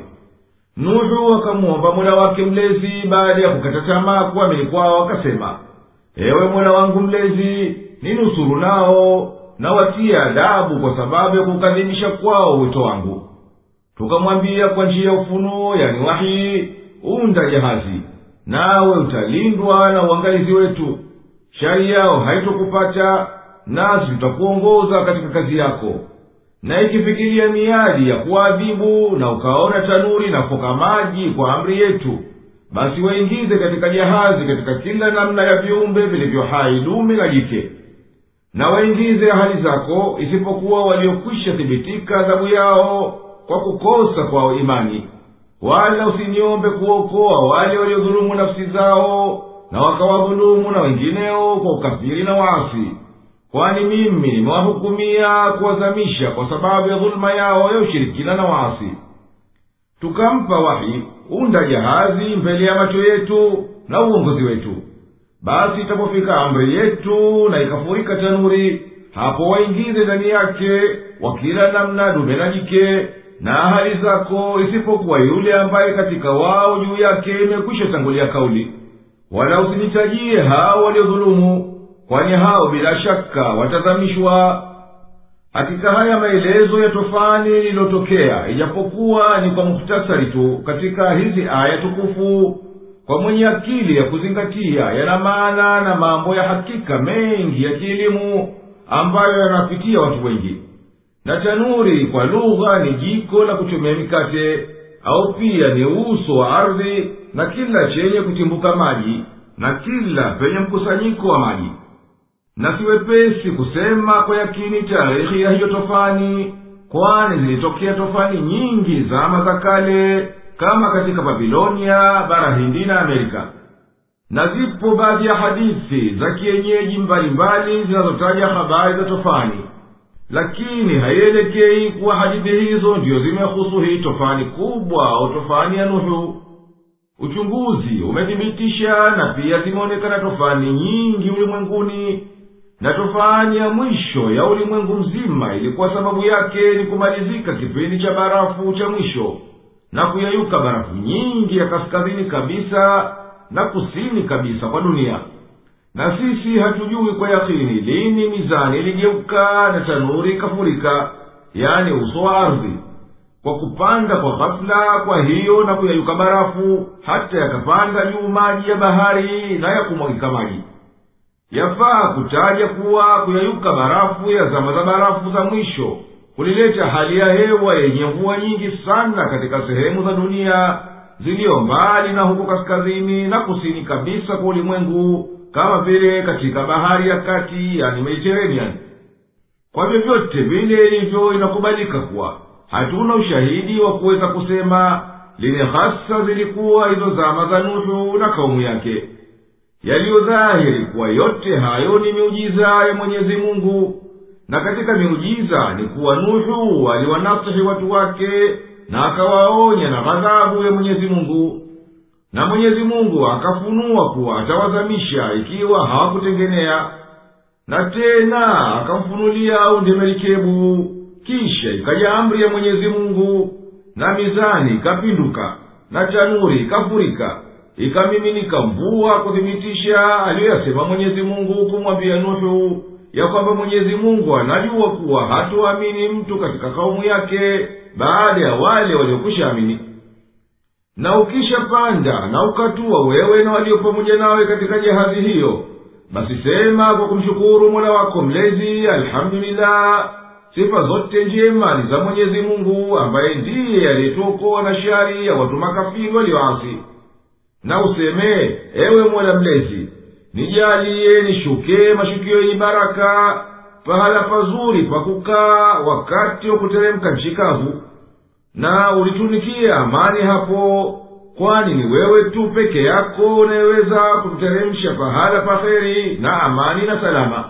Nuhu akamwomba Mola wake mlezi baada ya kukata tamaa kuamini kwao, akasema, ewe Mola wangu mlezi, ninusuru nao na watie adabu kwa sababu ya kukadhibisha kwao wito wangu. Tukamwambia kwa njia ya ufunuo, yani wahi, unda jahazi, nawe utalindwa na uangalizi wetu. Shari yao haitokupata, nasi tutakuongoza katika kazi yako. Na ikifikiria miadi ya kuadhibu na ukaona tanuri na foka maji kwa amri yetu, basi waingize katika jahazi katika kila namna ya viumbe vilivyo hai, dume na jike. Na waingize ahali zako, isipokuwa waliokwisha thibitika adhabu yao kwa kukosa kwa imani. Wala usiniombe kuokoa wale waliodhulumu nafsi zao na wakawadhulumu na wengineo kwa ukafiri na waasi, kwani mimi nimewahukumia kuwazamisha kwa sababu ya dhuluma yao ya ushirikina na waasi. Tukampa wahi, unda jahazi mbele ya macho yetu na uongozi wetu. Basi itapofika amri yetu na ikafurika tanuri, hapo waingize ndani yake wakila namna dume na jike na ahali zako, isipokuwa yule ambaye katika wao juu yake imekwisha tangulia kauli. Wala usinitajie hao waliodhulumu, kwani hao bila shaka watazamishwa. Hakika haya maelezo ya tofani lililotokea, ijapokuwa ni kwa muhtasari tu katika hizi aya tukufu, kwa mwenye akili ya kuzingatia yana maana na mambo ya hakika mengi ya kielimu ambayo yanapitia watu wengi. Na tanuri kwa lugha ni jiko la kuchomea mikate, au pia ni uso wa ardhi na kila chenye kutimbuka maji na kila penye mkusanyiko wa maji. Na siwepesi kusema kwa yakini tarehe ya hiyo tofani, kwani zilitokea tofani nyingi zama za kale, kama katika Babilonia, bara Hindi na Amerika. Na zipo baadhi ya hadithi za kienyeji mbalimbali zinazotaja habari za tofani, lakini haielekei kuwa hadithi hizo ndiyo zimehusu hii tofani kubwa au tofani ya Nuhu. Uchunguzi umethibitisha na pia zimeonekana tofani nyingi ulimwenguni, na tofani ya mwisho ya ulimwengu mzima ilikuwa sababu yake ni kumalizika kipindi cha barafu cha mwisho na kuyayuka barafu nyingi ya kaskazini kabisa na kusini kabisa kwa dunia. Na sisi hatujui kwa yakini lini mizani iligeuka na tanuri ikafurika, yani uso wa ardhi, kwa kupanda kwa ghafla kwa hiyo na kuyayuka barafu, hata yakapanda juu maji ya bahari na yakumwagika maji. Yafaa kutaja kuwa kuyayuka barafu ya zama za barafu za mwisho kulileta hali ya hewa yenye mvua nyingi sana katika sehemu za dunia zilio mbali na huko kaskazini na kusini kabisa kwa ulimwengu, kama vile katika bahari ya kati, yani Mediterranean. Kwa vyovyote vile ilivyo, inakubalika kuwa hatuna ushahidi wa kuweza kusema lini hasa zilikuwa hizo zama za Nuhu na kaumu yake. Yaliyo dhahiri kuwa yote hayo ni miujiza ya Mwenyezi Mungu, na katika miujiza ni kuwa Nuhu aliwanasihi watu wake na akawaonya na ghadhabu ya Mwenyezi Mungu. Na Mwenyezi Mungu akafunua kuwa atawazamisha ikiwa hawakutengenea. Na tena akamfunulia aunde merikebu, kisha ikaja amri ya Mwenyezi Mungu, na mizani ikapinduka, na tanuri ikafurika, ikamiminika mvua kuthibitisha aliyoyasema Mwenyezi Mungu kumwambia Nuhu, ya kwamba Mwenyezi Mungu anajua kuwa hatuamini mtu katika kaumu yake baada ya wale waliokwisha amini. Na ukisha panda na ukatua wewe na walio pamoja nawe katika jahazi hiyo, basi sema kwa kumshukuru Mola wako mlezi, alhamdulillah, sifa zote njema ni za Mwenyezi Mungu ambaye ndiye aliyetuokoa na shari ya watu makafiri walioasi. Na useme, ewe Mola mlezi, nijalie nishuke mashukio yenye baraka, pahala pazuri pakukaa wakati wa kuteremka nchi kavu, na ulitunikie amani hapo, kwani ni wewe tu peke yako unayeweza kututeremsha pahala paheri na amani na salama.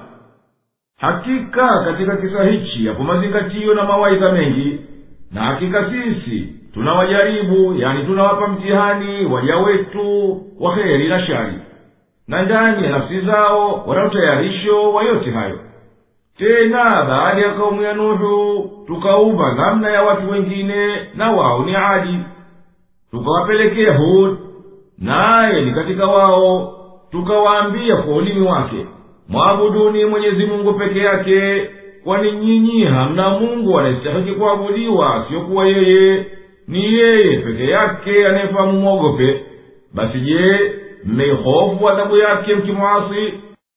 Hakika katika kisa hichi yapo mazingatio na mawaidha mengi, na hakika sisi tunawajaribu, yani tunawapa mtihani waja wetu wa heri na shari, na ndani ya nafsi zao wana utayarisho wa yote hayo. tena baada ya kaumu ya Nuhu tukaumba namna ya watu wengine, na wao ni Adi. Tukawapelekea Hud, naye ni katika wao. Tukawaambia kwa ulimi wake, mwabuduni Mwenyezi Mungu peke yake, kwani nyinyi hamna Mungu anayestahili kuabudiwa sio kuwa yeye. Ni yeye peke yake anayefahamu mwogope. Basi je, mmehofu adhabu yake mkimwasi?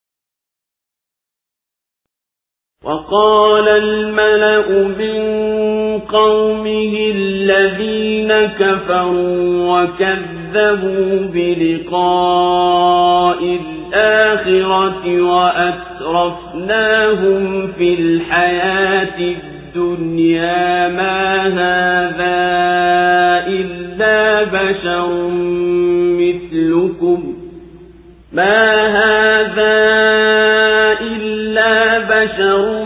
وقال الملأ من قومه الذين كفروا وكذبوا بلقاء الآخرة وأترفناهم في الحياة الدنيا ما هذا إلا بشر مثلكم ما هذا إلا بشر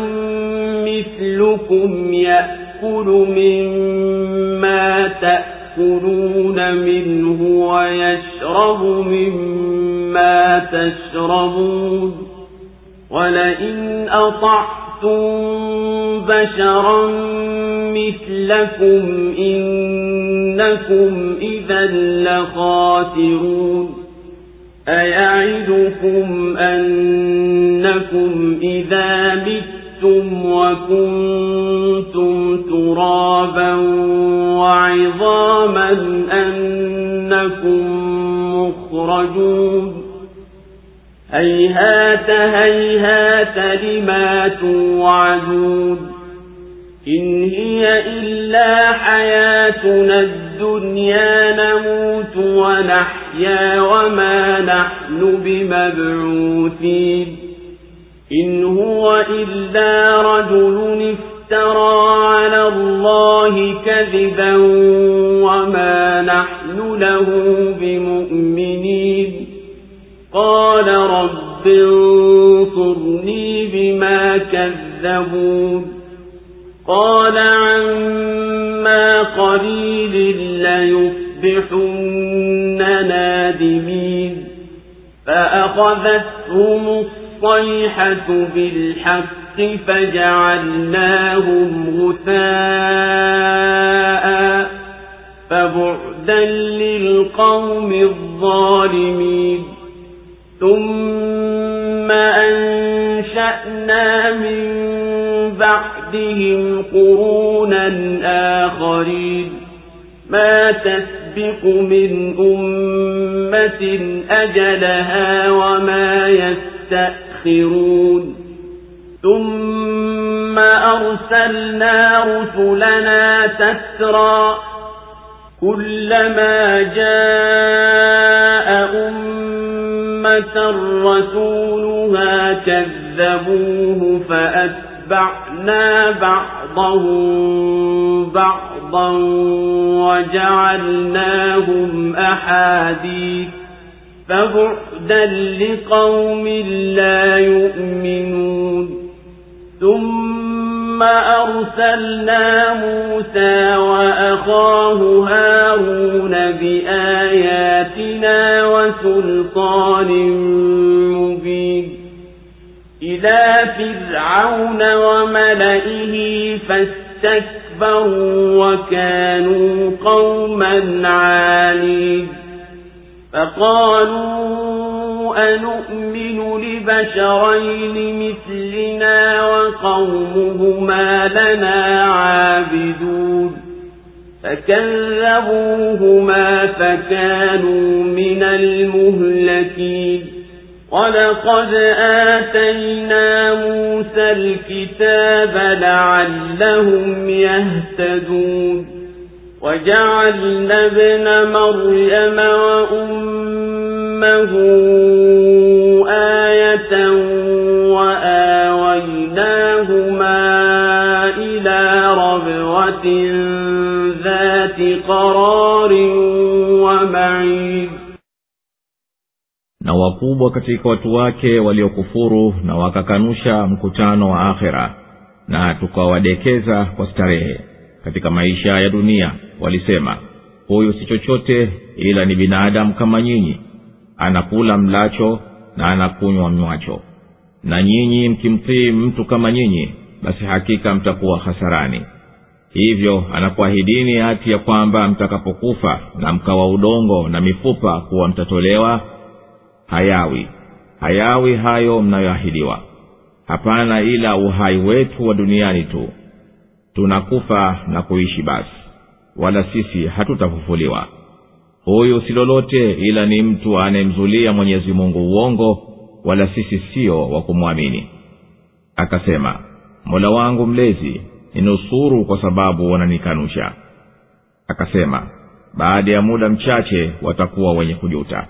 مثلكم يأكل مما تأكلون منه ويشرب مما تشربون ولئن أطعتم بشرا مثلكم إنكم إذا لخاسرون أيعدكم أنكم إذا متم وكنتم ترابا وعظاما أنكم مخرجون هيهات هيهات لما توعدون إن هي إلا حياتنا الدنيا نموت ونحيا وما نحن بمبعوثين إن هو إلا رجل افترى على الله كذبا وما نحن له بمؤمنين قال رب انصرني بما كذبون قال عما قليل ليصبحن نادمين فأخذتهم الصيحة بالحق فجعلناهم غثاء فبعدا للقوم الظالمين ثم أنشأنا من بعدهم قرونا آخرين ما تسبق من أمة أجلها وما يستأخرون ثم أرسلنا رسلنا تترى كلما جاء أمة رسولها كذبوه فأتبعنا بعضهم بعضا وجعلناهم أحاديث فبعدا لقوم لا يؤمنون ثم أرسلنا موسى وأخاه هارون بآياتنا وسلطان مبين إلى فرعون وملئه فاستكبروا وكانوا قوما عالين فقالوا أنؤمن لبشرين مثلنا وقومهما لنا عابدون فكذبوهما فكانوا من المهلكين ولقد آتينا موسى الكتاب لعلهم يهتدون وجعلنا ابن مريم وأمه آية وآويناهما إلى ربوة ذات قرار ومعين. Na wakubwa katika watu wake waliokufuru na wakakanusha mkutano wa akhera, na tukawadekeza kwa starehe katika maisha ya dunia, walisema huyu si chochote ila ni binadamu kama nyinyi, anakula mlacho na anakunywa mnywacho, na nyinyi mkimtii mtu kama nyinyi, basi hakika mtakuwa hasarani. Hivyo anakuahidini hati ya kwamba mtakapokufa na mkawa udongo na mifupa kuwa mtatolewa? Hayawi, hayawi hayo mnayoahidiwa. Hapana, ila uhai wetu wa duniani tu. Tunakufa na kuishi basi, wala sisi hatutafufuliwa. Huyu si lolote ila ni mtu anemzulia Mwenyezi Mungu uongo, wala sisi sio wa kumwamini. Akasema, Mola wangu mlezi, ninusuru kwa sababu wananikanusha. Akasema, baada ya muda mchache watakuwa wenye kujuta.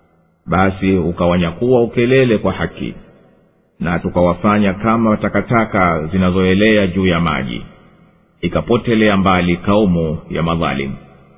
Basi ukawanyakuwa ukelele kwa haki, na tukawafanya kama takataka zinazoelea juu ya maji, ikapotelea mbali kaumu ya madhalimu.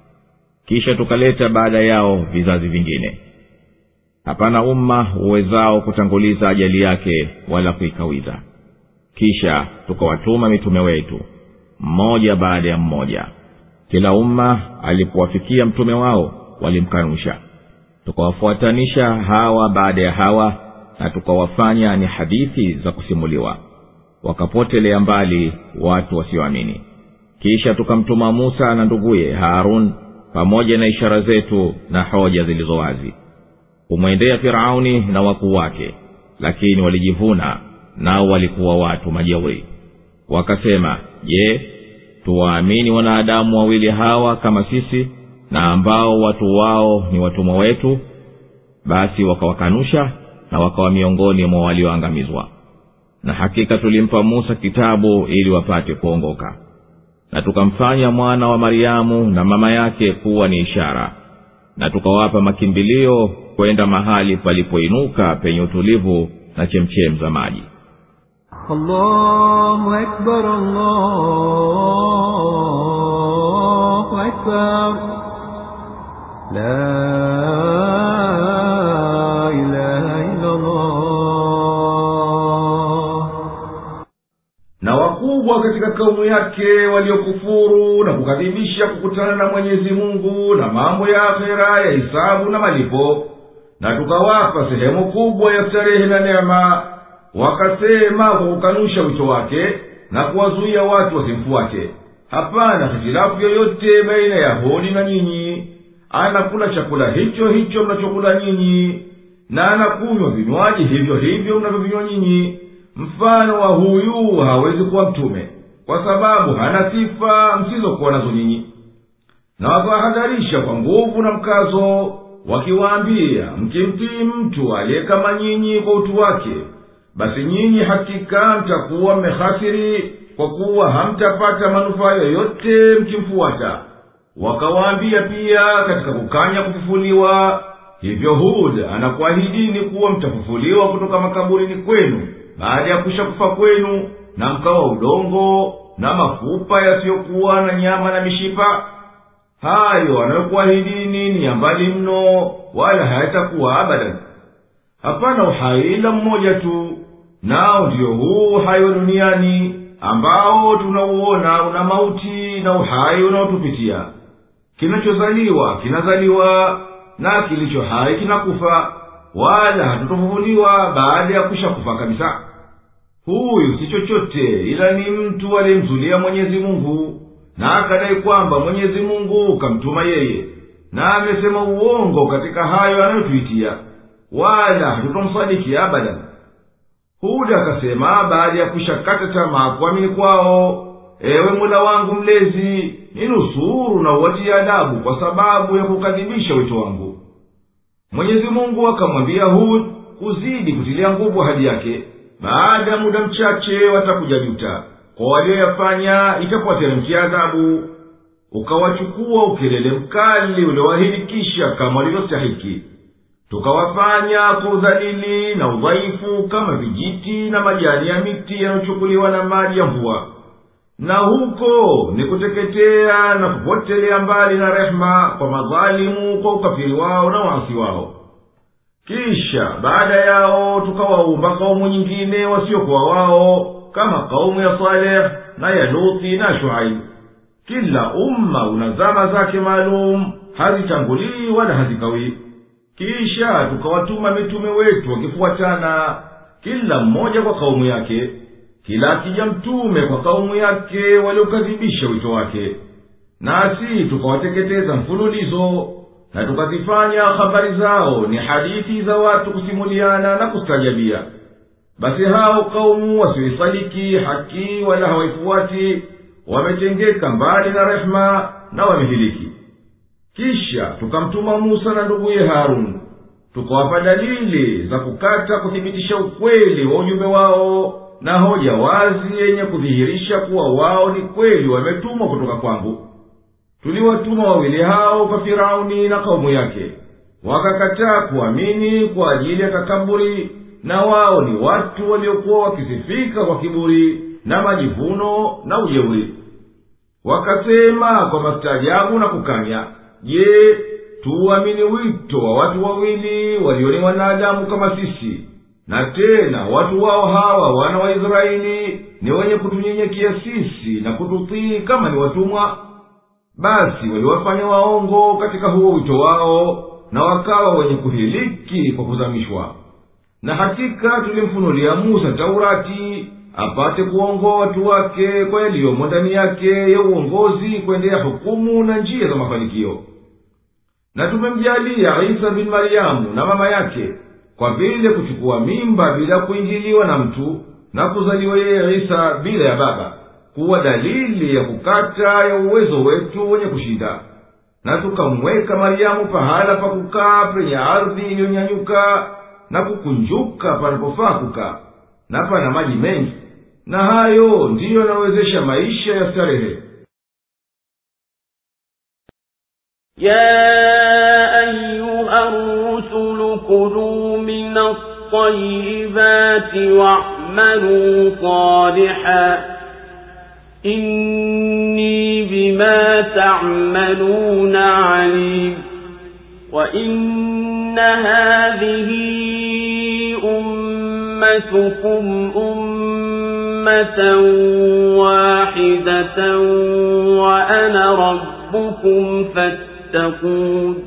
Kisha tukaleta baada yao vizazi vingine. Hapana umma uwezao kutanguliza ajali yake wala kuikawiza. Kisha tukawatuma mitume wetu mmoja baada ya mmoja. Kila umma alipowafikia mtume wao walimkanusha. Tukawafuatanisha hawa baada ya hawa, na tukawafanya ni hadithi za kusimuliwa, wakapotelea mbali watu wasioamini. Kisha tukamtuma Musa na nduguye Harun pamoja na ishara zetu na hoja zilizo wazi, kumwendea Firauni na wakuu wake, lakini walijivuna, nao walikuwa watu majeuri. Wakasema, je, tuwaamini wanadamu wawili hawa kama sisi, na ambao watu wao ni watumwa wetu? Basi wakawakanusha na wakawa miongoni mwa walioangamizwa. Na hakika tulimpa Musa kitabu ili wapate kuongoka, na tukamfanya mwana wa Mariamu na mama yake kuwa ni ishara, na tukawapa makimbilio kwenda mahali palipoinuka penye utulivu na chemchem za maji. Allahu Akbar, Allahu Akbar, la ilaha illa Allah. Na wakubwa katika kaumu yake waliokufuru na kukadhibisha kukutana na Mwenyezi Mungu na mambo ya akhera ya hisabu na malipo, na tukawapa sehemu kubwa ya starehe na neema, wakasema kwa kukanusha wito wake na kuwazuia watu wasimfuate, hapana hitilafu yoyote baina ya Hudi na nyinyi. Anakula chakula hicho hicho mnachokula nyinyi, na anakunywa vinywaji hivyo hivyo mnavyovinywa nyinyi. Mfano wa huyu hawezi kuwa mtume, kwa sababu hana sifa msizokuwa nazo nyinyi. Na wakawahadharisha kwa nguvu na mkazo, wakiwaambia, mkimtii mtu aliye kama nyinyi kwa utu wake, basi nyinyi hakika mtakuwa mmehasiri, kwa kuwa hamtapata manufaa yoyote mkimfuata. Wakawaambia pia katika kukanya kufufuliwa, hivyo Hud anakuahidini kuwa mtafufuliwa kutoka makaburini kwenu baada ya kusha kufa kwenu, na mkawa udongo na mafupa yasiyokuwa na nyama na mishipa. Hayo anayokuahidini ni ya mbali mno, wala hayatakuwa abadan. Hapana uhai ila mmoja tu, nao ndiyo huu uhai wa duniani ambao tunauona una mauti na uhai unaotupitia. Kinachozaliwa kinazaliwa, na kilicho hai kinakufa, wala hatutofufuliwa baada ya kusha kufa kabisa. Huyu si chochote ila ni mtu aliyemzulia Mwenyezi Mungu, na akadai kwamba Mwenyezi Mungu kamtuma yeye, na amesema uongo katika hayo anayotuitia, wala hatutomsadiki abadan. Huda akasema baada ya kushakata tamaa kuamini kwao, ewe Mola wangu mlezi, ninusuru na uwatie adabu kwa sababu ya kukadhibisha wito wangu. Mwenyezi Mungu akamwambia Hud kuzidi kutilia nguvu ahadi yake, baada ya muda mchache watakuja juta, kwa walioyafanya itakuwateremkia adhabu. Ukawachukua ukelele mkali ulioahidi kisha kama walivyostahiki. Tukawafanya kwa udhalili na udhaifu kama vijiti na majani ya miti yanayochukuliwa na maji ya mvua. Na huko ni kuteketea na kupotelea mbali na rehema kwa madhalimu kwa ukafiri wao na waasi wao. Kisha baada yao tukawaumba kaumu nyingine wasiokuwa wao, kama kaumu ya Saleh na ya Luthi na Shuaib. Kila umma una zama zake maalum, hazitangulii wala hazikawii. Kisha tukawatuma mitume wetu wakifuatana, kila mmoja kwa kaumu yake, kila akija mtume kwa kaumu yake waliokadhibisha wito wake. Nasi tukawateketeza mfululizo, na tukazifanya habari zao ni hadithi za watu kusimuliana na kustajabia. Basi hao kaumu wasioisadiki haki wala hawaifuati, wametengeka mbali na rehema na wamehiliki. Kisha tukamtuma Musa na nduguye Harun, tukawapa dalili za kukata kuthibitisha ukweli wa ujumbe wao, na hoja wazi yenye kudhihirisha kuwa wao ni kweli wametumwa kutoka kwangu. Tuliwatuma wawili hao kwa Firauni na kaumu yake, wakakataa kuamini kwa ajili ya takaburi, na wao ni watu waliokuwa wakisifika kwa kiburi na majivuno na ujeuri. Wakasema kwa mastaajabu na kukanya, je, tuamini wito wa watu wawili walio ni wanadamu kama sisi, na tena watu wao hawa wana wa Israeli ni wenye kutunyenyekea sisi na kututii kama ni watumwa? Basi waliwafanya waongo katika huo wito wao, na wakawa wenye kuhiliki kwa kuzamishwa. Na hakika tulimfunulia Musa Taurati apate kuongoa watu wake kwa yaliyomo ndani yake ya uongozi kuendea hukumu na njia za mafanikio. Na tumemjalia Isa bin Maryamu na mama yake kwa vile kuchukua mimba bila kuingiliwa na mtu, na kuzaliwa yeye Isa bila ya baba, kuwa dalili ya kukata ya uwezo wetu wenye kushinda. Na tukamweka Maryamu pahala pa kukaa penye ardhi iliyonyanyuka na kukunjuka panapofaa kukaa, na pana maji mengi, na hayo ndiyo yanawezesha maisha ya starehe. يا أيها الرسل كلوا من الطيبات واعملوا صالحا إني بما تعملون عليم وإن هذه أمتكم أمة واحدة وأنا ربكم فاتقون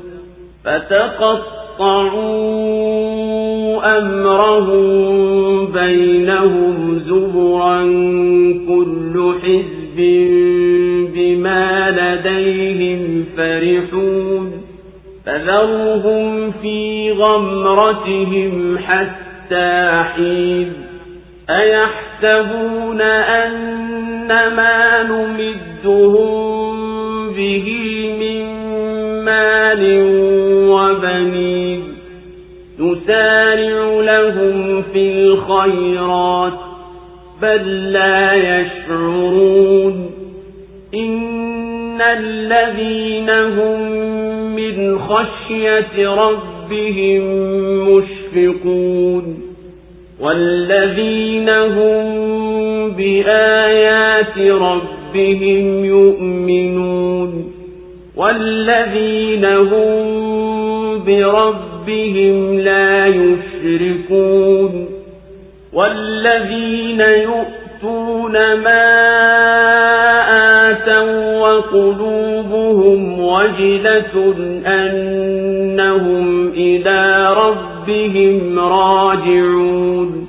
فتقطعوا أمرهم بينهم زبرا كل حزب بما لديهم فرحون فذرهم في غمرتهم حتى حين أيحسبون أن ما نمدهم به من مال وبنين نسارع لهم في الخيرات بل لا يشعرون إن الذين هم من خشية ربهم مشفقون والذين هم بآيات ربهم يؤمنون والذين هم بربهم لا يشركون والذين يؤتون ما آتوا وقلوبهم وجلة أنهم إلى ربهم راجعون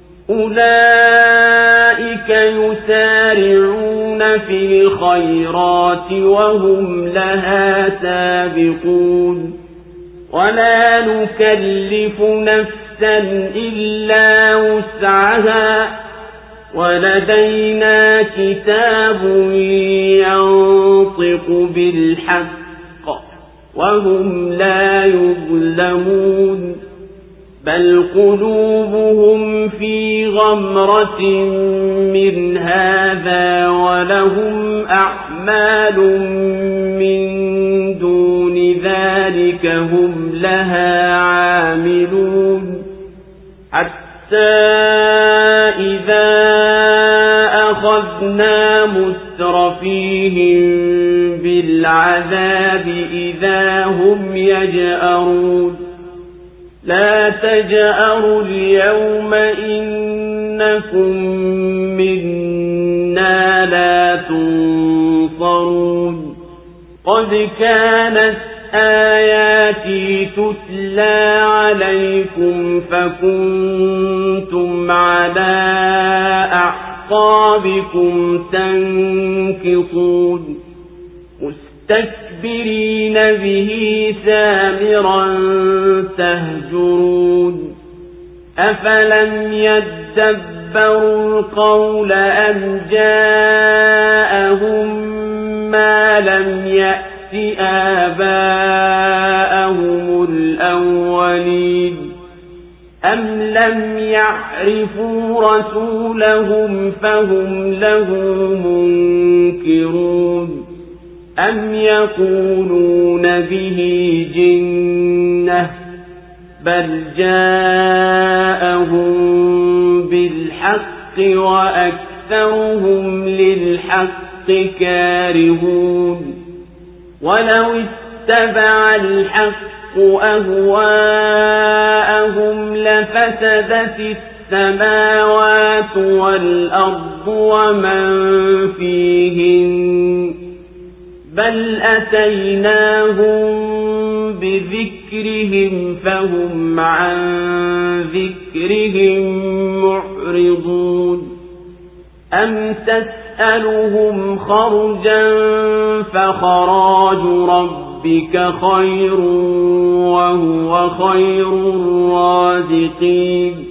أولئك يسارعون في الخيرات وهم لها سابقون ولا نكلف نفسا إلا وسعها ولدينا كتاب ينطق بالحق وهم لا يظلمون بل قلوبهم في غمرة من هذا ولهم أعمال من دون ذلك هم لها عاملون حتى إذا أخذنا مترفيهم بالعذاب إذا هم يجأرون لا تجأروا اليوم إنكم منا لا تنصرون قد كانت آياتي تتلى عليكم فكنتم على أعقابكم تنكصون مستكبرين به سامرا تهجرون أفلم يدبروا القول أم جاءهم ما لم يأت آباءهم الأولين أم لم يعرفوا رسولهم فهم له منكرون أم يقولون به جنة بل جاءهم بالحق وأكثرهم للحق كارهون ولو اتبع الحق أهواءهم لفسدت السماوات والأرض ومن فيهن بل أتيناهم بذكرهم فهم عن ذكرهم معرضون أم تسألهم خرجا فخراج ربك خير وهو خير الرازقين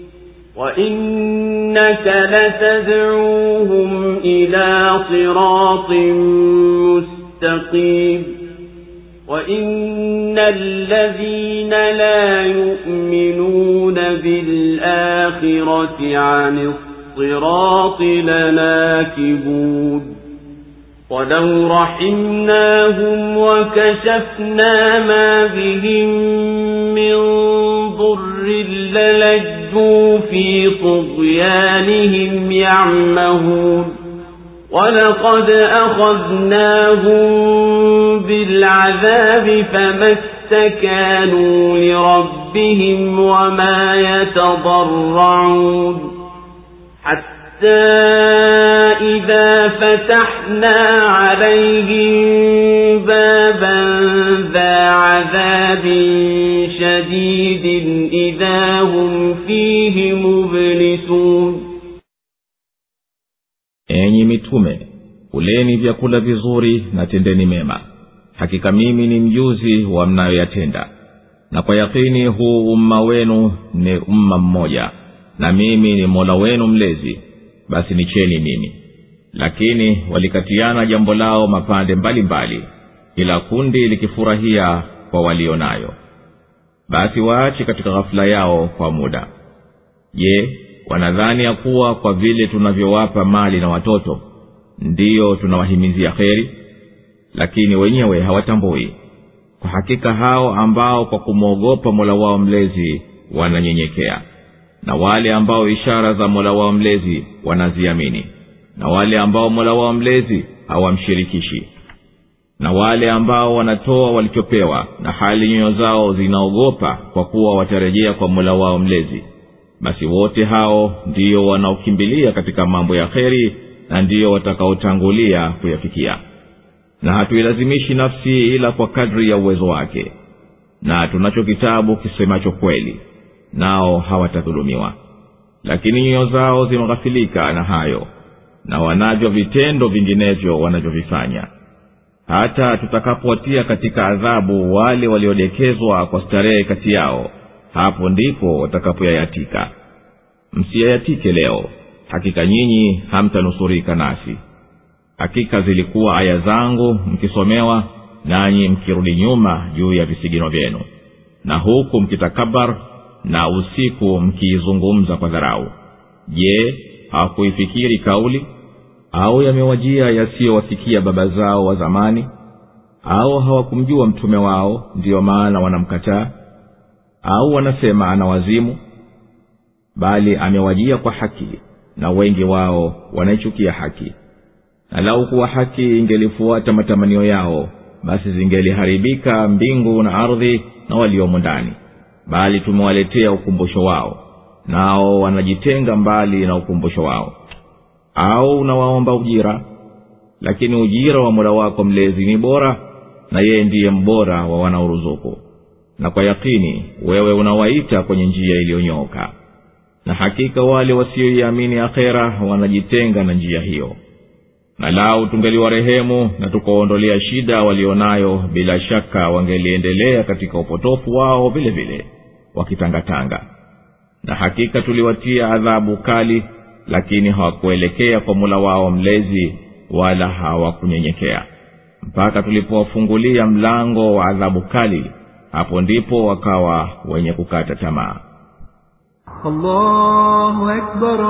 وإنك لتدعوهم إلى صراط مستقيم وإن الذين لا يؤمنون بالآخرة عن الصراط لناكبون ولو رحمناهم وكشفنا ما بهم من ضر للجوا في طغيانهم يعمهون ولقد أخذناهم بالعذاب فما استكانوا لربهم وما يتضرعون حتى إذا فتحنا عليهم بابا ذا عذاب شديد إذا هم فيه مبلسون. Enyi mitume, kuleni vyakula vizuri na tendeni mema. Hakika mimi ni mjuzi wa mnayoyatenda. Na kwa yakini huu umma wenu ni umma mmoja, na mimi ni Mola wenu mlezi, basi nicheni mimi. Lakini walikatiana jambo lao mapande mbalimbali, ila kundi likifurahia kwa walionayo. Basi waache katika ghafla yao kwa muda. Je, wanadhani ya kuwa kwa vile tunavyowapa mali na watoto ndiyo tunawahimizia kheri? Lakini wenyewe hawatambui. Kwa hakika hao ambao kwa kumwogopa Mola wao mlezi wananyenyekea, na wale ambao ishara za Mola wao mlezi wanaziamini, na wale ambao Mola wao mlezi hawamshirikishi, na wale ambao wanatoa walichopewa na hali nyoyo zao zinaogopa kwa kuwa watarejea kwa Mola wao mlezi, basi wote hao ndio wanaokimbilia katika mambo ya kheri na ndio watakaotangulia kuyafikia. Na hatuilazimishi nafsi ila kwa kadri ya uwezo wake, na tunacho kitabu kisemacho kweli, nao hawatadhulumiwa. Lakini nyoyo zao zimeghafilika na hayo, na wanavyo vitendo vinginevyo wanavyovifanya. Hata tutakapowatia katika adhabu wale waliodekezwa kwa starehe kati yao, hapo ndipo watakapoyayatika. Msiyayatike leo, hakika nyinyi hamtanusurika nasi. Hakika zilikuwa aya zangu mkisomewa, nanyi mkirudi nyuma juu ya visigino vyenu, na huku mkitakabar, na usiku mkiizungumza kwa dharau. Je, hawakuifikiri kauli? Au yamewajia yasiyowafikia baba zao wa zamani? Au hawakumjua mtume wao ndiyo maana wanamkataa? Au wanasema ana wazimu? Bali amewajia kwa haki, na wengi wao wanaichukia haki. Na lau kuwa haki ingelifuata matamanio yao, basi zingeliharibika mbingu na ardhi na waliomo ndani. Bali tumewaletea ukumbusho wao, nao wanajitenga mbali na ukumbusho wao. Au unawaomba ujira, lakini ujira wa Mola wako mlezi ni bora, na yeye ndiye mbora wa wanaoruzuku. Na kwa yakini wewe unawaita kwenye njia iliyonyooka, na hakika wale wasioiamini akhera wanajitenga na njia hiyo. Na lau tungeliwarehemu na tukaondolea shida walionayo, bila shaka wangeliendelea katika upotofu wao vile vile wakitangatanga. Na hakika tuliwatia adhabu kali, lakini hawakuelekea kwa Mola wao mlezi wala hawakunyenyekea mpaka tulipowafungulia mlango wa adhabu kali, hapo ndipo wakawa wenye kukata tamaa. Allahu akbar,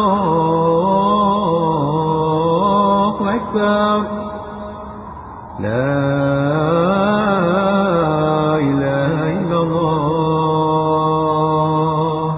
Allahu akbar, la ilaha illa Allah.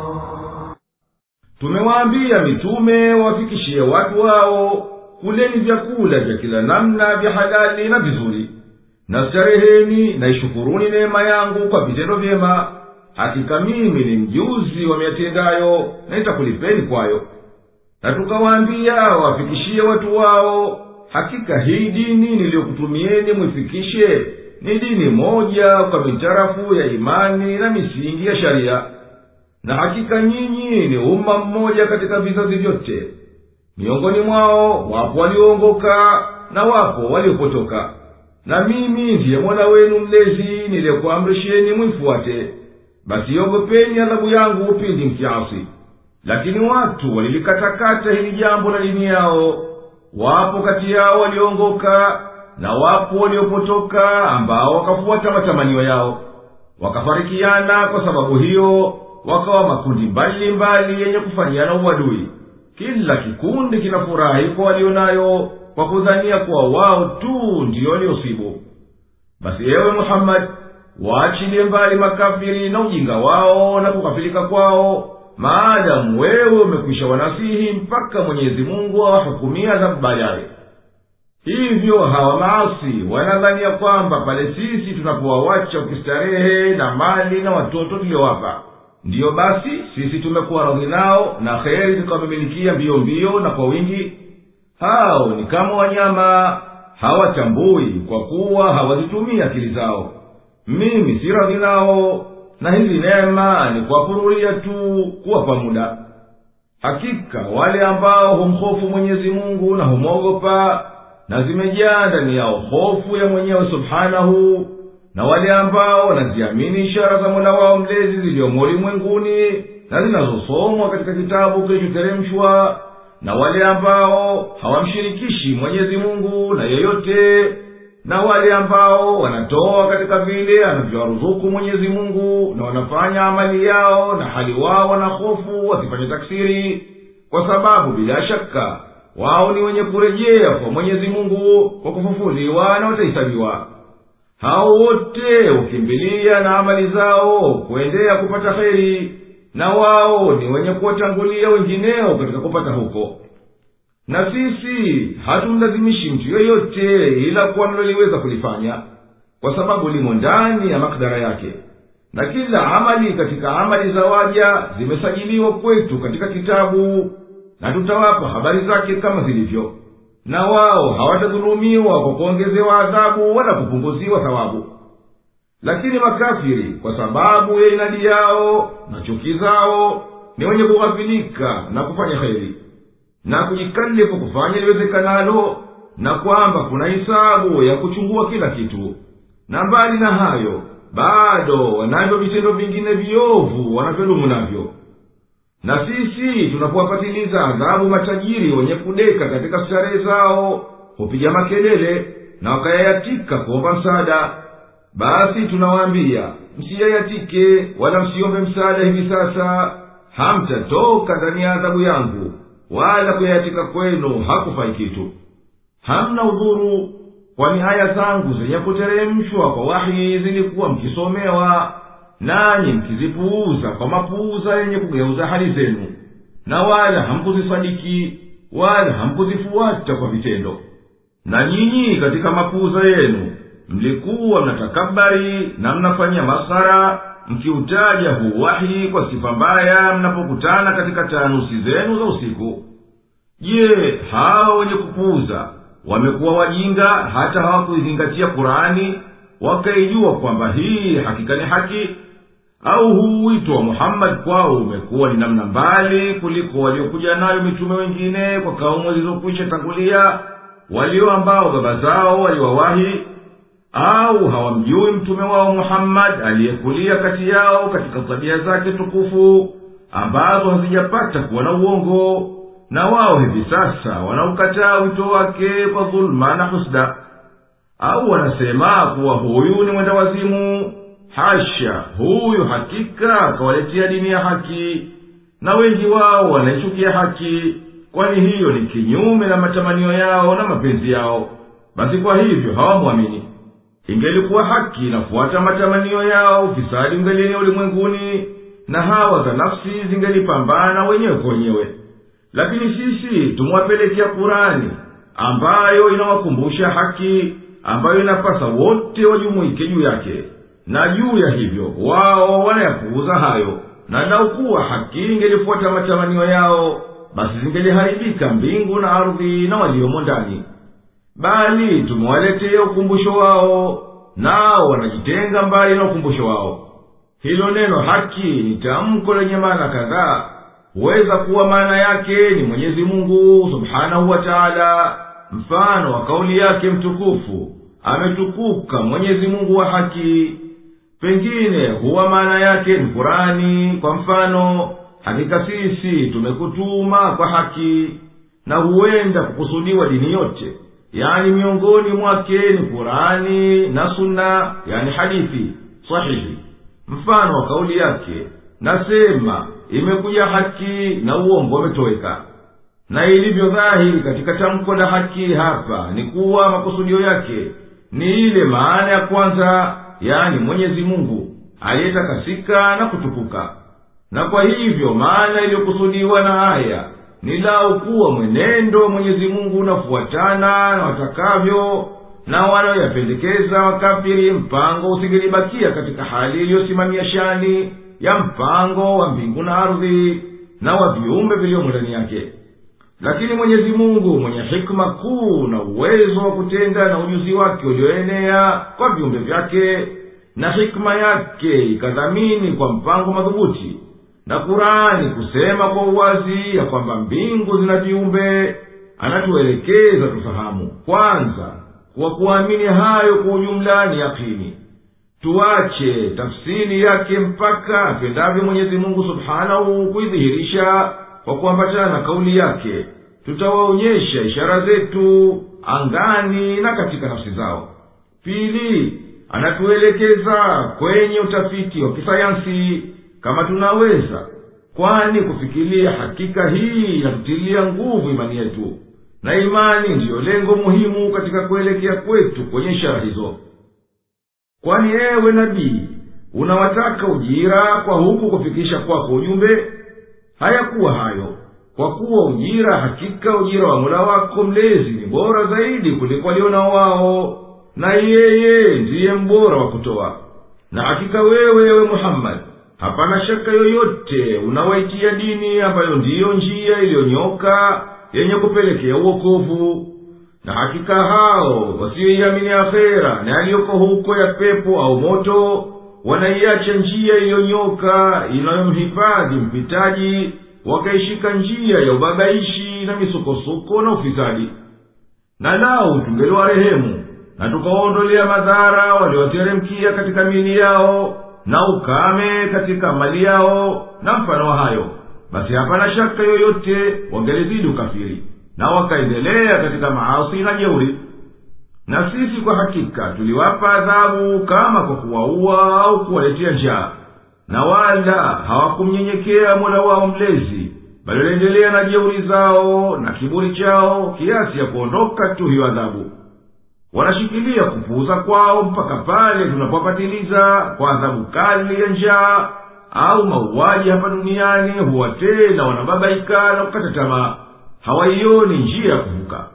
Tumewaambia mitume wafikishie watu wao, kuleni vyakula vya kila namna vya halali na vizuri, na stareheni na ishukuruni neema yangu kwa vitendo vyema. Hakika mimi ni mjuzi wa miatendayo, na nitakulipeni kwayo. Na tukawaambia wafikishie watu wao, hakika hii dini niliyokutumieni mwifikishe ni dini moja kwa mitarafu ya imani na misingi ya sharia. Na hakika nyinyi ni umma mmoja katika vizazi vyote. Miongoni mwao wapo walioongoka na wapo waliopotoka. Na mimi ndiye Mola wenu mlezi niliyekuamrisheni mwifuate. Basi ogopeni adhabu yangu pindi mkiasi. Lakini watu walilikatakata hili jambo la dini yao. Wapo kati yao walioongoka na wapo waliopotoka, ambao wakafuata matamanio yao. Wakafarikiana kwa sababu hiyo, wakawa makundi mbali mbali yenye kufanyiana uadui. Kila kikundi kinafurahi kwa walionayo, kwa kudhania kuwa wao tu ndio waliosibu. Basi ewe Muhammad, waachilie mbali makafiri na ujinga wao na kukafilika kwao, maadamu wewe umekwisha wanasihi mpaka Mwenyezi Mungu awahukumia adhabu baadaye. Hivyo hawa maasi wanadhania kwamba pale sisi tunapowawacha ukistarehe na mali na watoto tuliowapa, ndiyo basi sisi tumekuwa radhi nao na kheri tukawamilikia mbio mbio na kwa wingi. Hao ni kama wanyama, hawatambui kwa kuwa hawazitumia akili zao. Mimi si radhi nao, na hizi neema ni kuwapururia tu, kuwapa muda. Hakika wale ambao humhofu Mwenyezi Mungu na humwogopa, na zimejaa ndani yao hofu ya mwenyewe subhanahu, na wale ambao wanaziamini ishara za Mola wao mlezi zilizomo ulimwenguni na zinazosomwa katika kitabu kilichoteremshwa, na wale ambao hawamshirikishi Mwenyezi Mungu na yeyote, na wale ambao wanatoa katika vile anavyowaruzuku Mwenyezi Mungu, na wanafanya amali yao na hali wao wana hofu wasifanye taksiri, kwa sababu bila shaka wao ni wenye kurejea kwa Mwenyezi Mungu kwa kufufuliwa na watahesabiwa. Hao wote ukimbilia na amali zao kuendea kupata kheri, na wao ni wenye kuwatangulia wengineo katika kupata huko. Na sisi hatumlazimishi mtu yoyote ila kuwa naloliweza kulifanya, kwa sababu limo ndani ya makdara yake. Na kila amali katika amali za waja zimesajiliwa kwetu katika kitabu, na tutawapa habari zake kama zilivyo. Na wao hawatadhulumiwa kwa kuongezewa adhabu wala kupunguziwa thawabu. Lakini makafiri kwa sababu ya inadi yao na chuki zao ni wenye kughafilika na kufanya kheri, na kujikalifu kufanya liwezekanalo, na kwamba kuna hisabu ya kuchungua kila kitu. Na mbali na hayo, bado wanavyo vitendo vingine viovu wanavyodumu navyo. Na sisi tunapowapatiliza adhabu matajiri wenye kudeka katika starehe zao, hupiga makelele na wakayayatika kuomba msaada, basi tunawaambia msiyayatike wala msiombe msaada hivi sasa, hamtatoka ndani ya adhabu yangu, wala kuyayatika kwenu hakufai kitu. Hamna udhuru, kwani aya zangu zenye kuteremshwa kwa wahi zilikuwa mkisomewa, nanyi mkizipuuza kwa mapuuza yenye kugeuza hali zenu, na wala hamkuzisadiki wala hamkuzifuata kwa vitendo. Na nyinyi katika mapuuza yenu mlikuwa mnatakabari na mnafanyia maskhara, mkiutaja huu wahi kwa sifa mbaya mnapokutana katika tanusi zenu za usiku. Je, hao wenye kupuuza wamekuwa wajinga hata hawakuizingatia Qur'ani wakaijua kwamba hii hakika ni haki? Au huu wito wa Muhammad kwao umekuwa ni namna mbali kuliko waliokuja nayo mitume wengine kwa kaumu zilizokwisha tangulia, walio ambao baba zao waliwawahi? Au hawamjui mtume wao Muhammad aliyekulia kati yao katika tabia zake tukufu ambazo hazijapata kuwa na uongo, na wao hivi sasa wanaukataa wito wake kwa dhulma na husda? Au wanasema kuwa huyu ni mwenda wazimu? Hasha, huyu hakika akawaletea dini ya haki, na wengi wao wanaichukia haki, kwani hiyo ni kinyume na matamanio yao na mapenzi yao. Basi kwa hivyo hawamwamini. Ingelikuwa haki inafuata matamanio yao, fisadi ungelienea ulimwenguni, na hawa za nafsi zingelipambana wenyewe kwa wenyewe. Lakini sisi tumwapelekea Kurani ambayo inawakumbusha haki, ambayo inapasa wote wajumuike juu yake, na juu ya hivyo wao wanayapuuza hayo. Na lau kuwa haki ingelifuata matamanio yao, basi zingeliharibika mbingu na ardhi na waliomo ndani. Bali tumewaletea ukumbusho wao, nao wanajitenga mbali na ukumbusho wao. Hilo neno haki ni tamko lenye maana kadhaa. Huweza kuwa maana yake ni Mwenyezi Mungu Subhanahu wa Ta'ala, mfano wa kauli yake mtukufu, ametukuka Mwenyezi Mungu wa haki. Pengine huwa maana yake ni Qur'ani, kwa mfano, hakika sisi tumekutuma kwa haki. Na huenda kukusudiwa dini yote, yani miongoni mwake ni Qur'ani na Sunna, yani hadithi sahihi. Mfano wa kauli yake, nasema imekuja haki na uongo umetoweka. Na ilivyo dhahiri katika tamko la haki hapa ni kuwa makusudio yake ni ile maana ya kwanza, yani Mwenyezi Mungu aliyetakasika na kutukuka. Na kwa hivyo maana iliyokusudiwa na haya ni lau kuwa mwenendo Mwenyezi Mungu unafuatana na watakavyo na wanaoyapendekeza wakafiri, mpango usingelibakia katika hali iliyosimamia shani ya mpango wa mbingu na ardhi na wa viumbe vilivyomo ndani yake. Lakini Mwenyezi Mungu mwenye hikma kuu na uwezo wa kutenda na ujuzi wake ulioenea kwa viumbe vyake, na hikma yake ikadhamini kwa mpango madhubuti, na Qur'ani kusema kwa uwazi ya kwamba mbingu zina viumbe, anatuelekeza tufahamu kwanza kwa kuamini hayo kwa ujumla ni yakini. Tuache tafsiri yake mpaka apendavyo Mwenyezi Mungu Subhanahu kuidhihirisha kwa kuambatana na kauli yake. Tutawaonyesha ishara zetu angani na katika nafsi zao. Pili, anatuelekeza kwenye utafiti wa kisayansi kama tunaweza, kwani kufikiria hakika hii inatutilia nguvu imani yetu, na imani ndiyo lengo muhimu katika kuelekea kwetu kwenye ishara hizo. Kwani ewe nabii, unawataka ujira kwa huku kufikisha kwako ujumbe? Hayakuwa hayo, kwa kuwa ujira, hakika ujira wa Mola wako mlezi ni bora zaidi kuliko walionao wao, na yeye ndiye mbora wa kutoa. Na hakika wewe ewe Muhammad, hapana shaka yoyote unawaitia dini ambayo ndiyo njia iliyonyoka yenye kupelekea uokovu. Na hakika hao wasioiamini akhera na yaliyoko huko ya pepo au moto, wanaiacha njia iliyonyoka inayomhifadhi mpitaji, wakaishika njia ya ubabaishi na misukosuko na ufisadi. Na lao tungeliwarehemu na tukaondolea madhara walioteremkia katika miili yao na ukame katika mali yao na mfano hayo, basi hapana shaka yoyote wangelizidi ukafiri na wakaendelea katika maasi na jeuri. Na sisi kwa hakika tuliwapa adhabu kama kwa kuwaua au kuwaletea njaa, na wala hawakumnyenyekea Mola wao mlezi, bali waliendelea na jeuri zao na kiburi chao kiasi ya kuondoka tu hiyo adhabu. Wanashikilia kupuuza kwao mpaka pale tunapopatiliza kwa adhabu kali ya njaa au mauaji hapa duniani, huwa tena wanababaika na kukata tamaa, hawaioni njia ya kuvuka.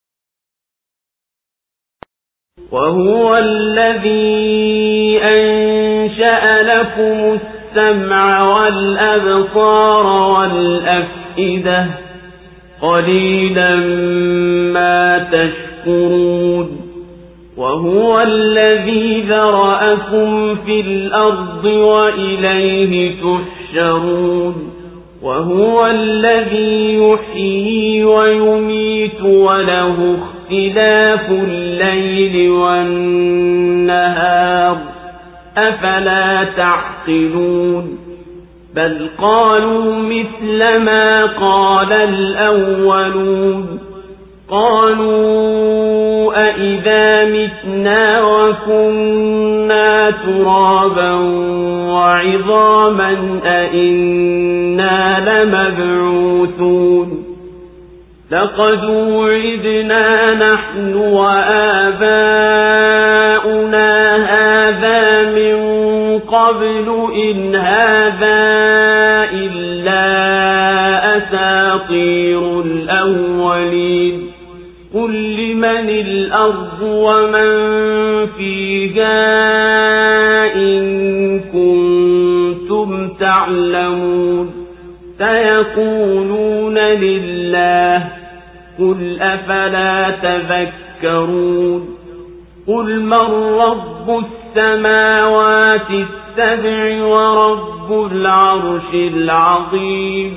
وهو الذي أنشأ لكم السمع والأبصار والأفئدة قليلا ما تشكرون وهو الذي ذرأكم في الأرض وإليه تحشرون وهو الذي يحيي ويميت وله اختلاف الليل والنهار أفلا تعقلون بل قالوا مثل ما قال الأولون قالوا أئذا متنا وكنا ترابا وعظاما أئنا لمبعوثون لقد وعدنا نحن وآباؤنا هذا من قبل إن هذا إلا أساطير الأولين قل لمن الأرض ومن فيها إن كنتم تعلمون سيقولون لله قل أفلا تذكرون قل من رب السماوات السبع ورب العرش العظيم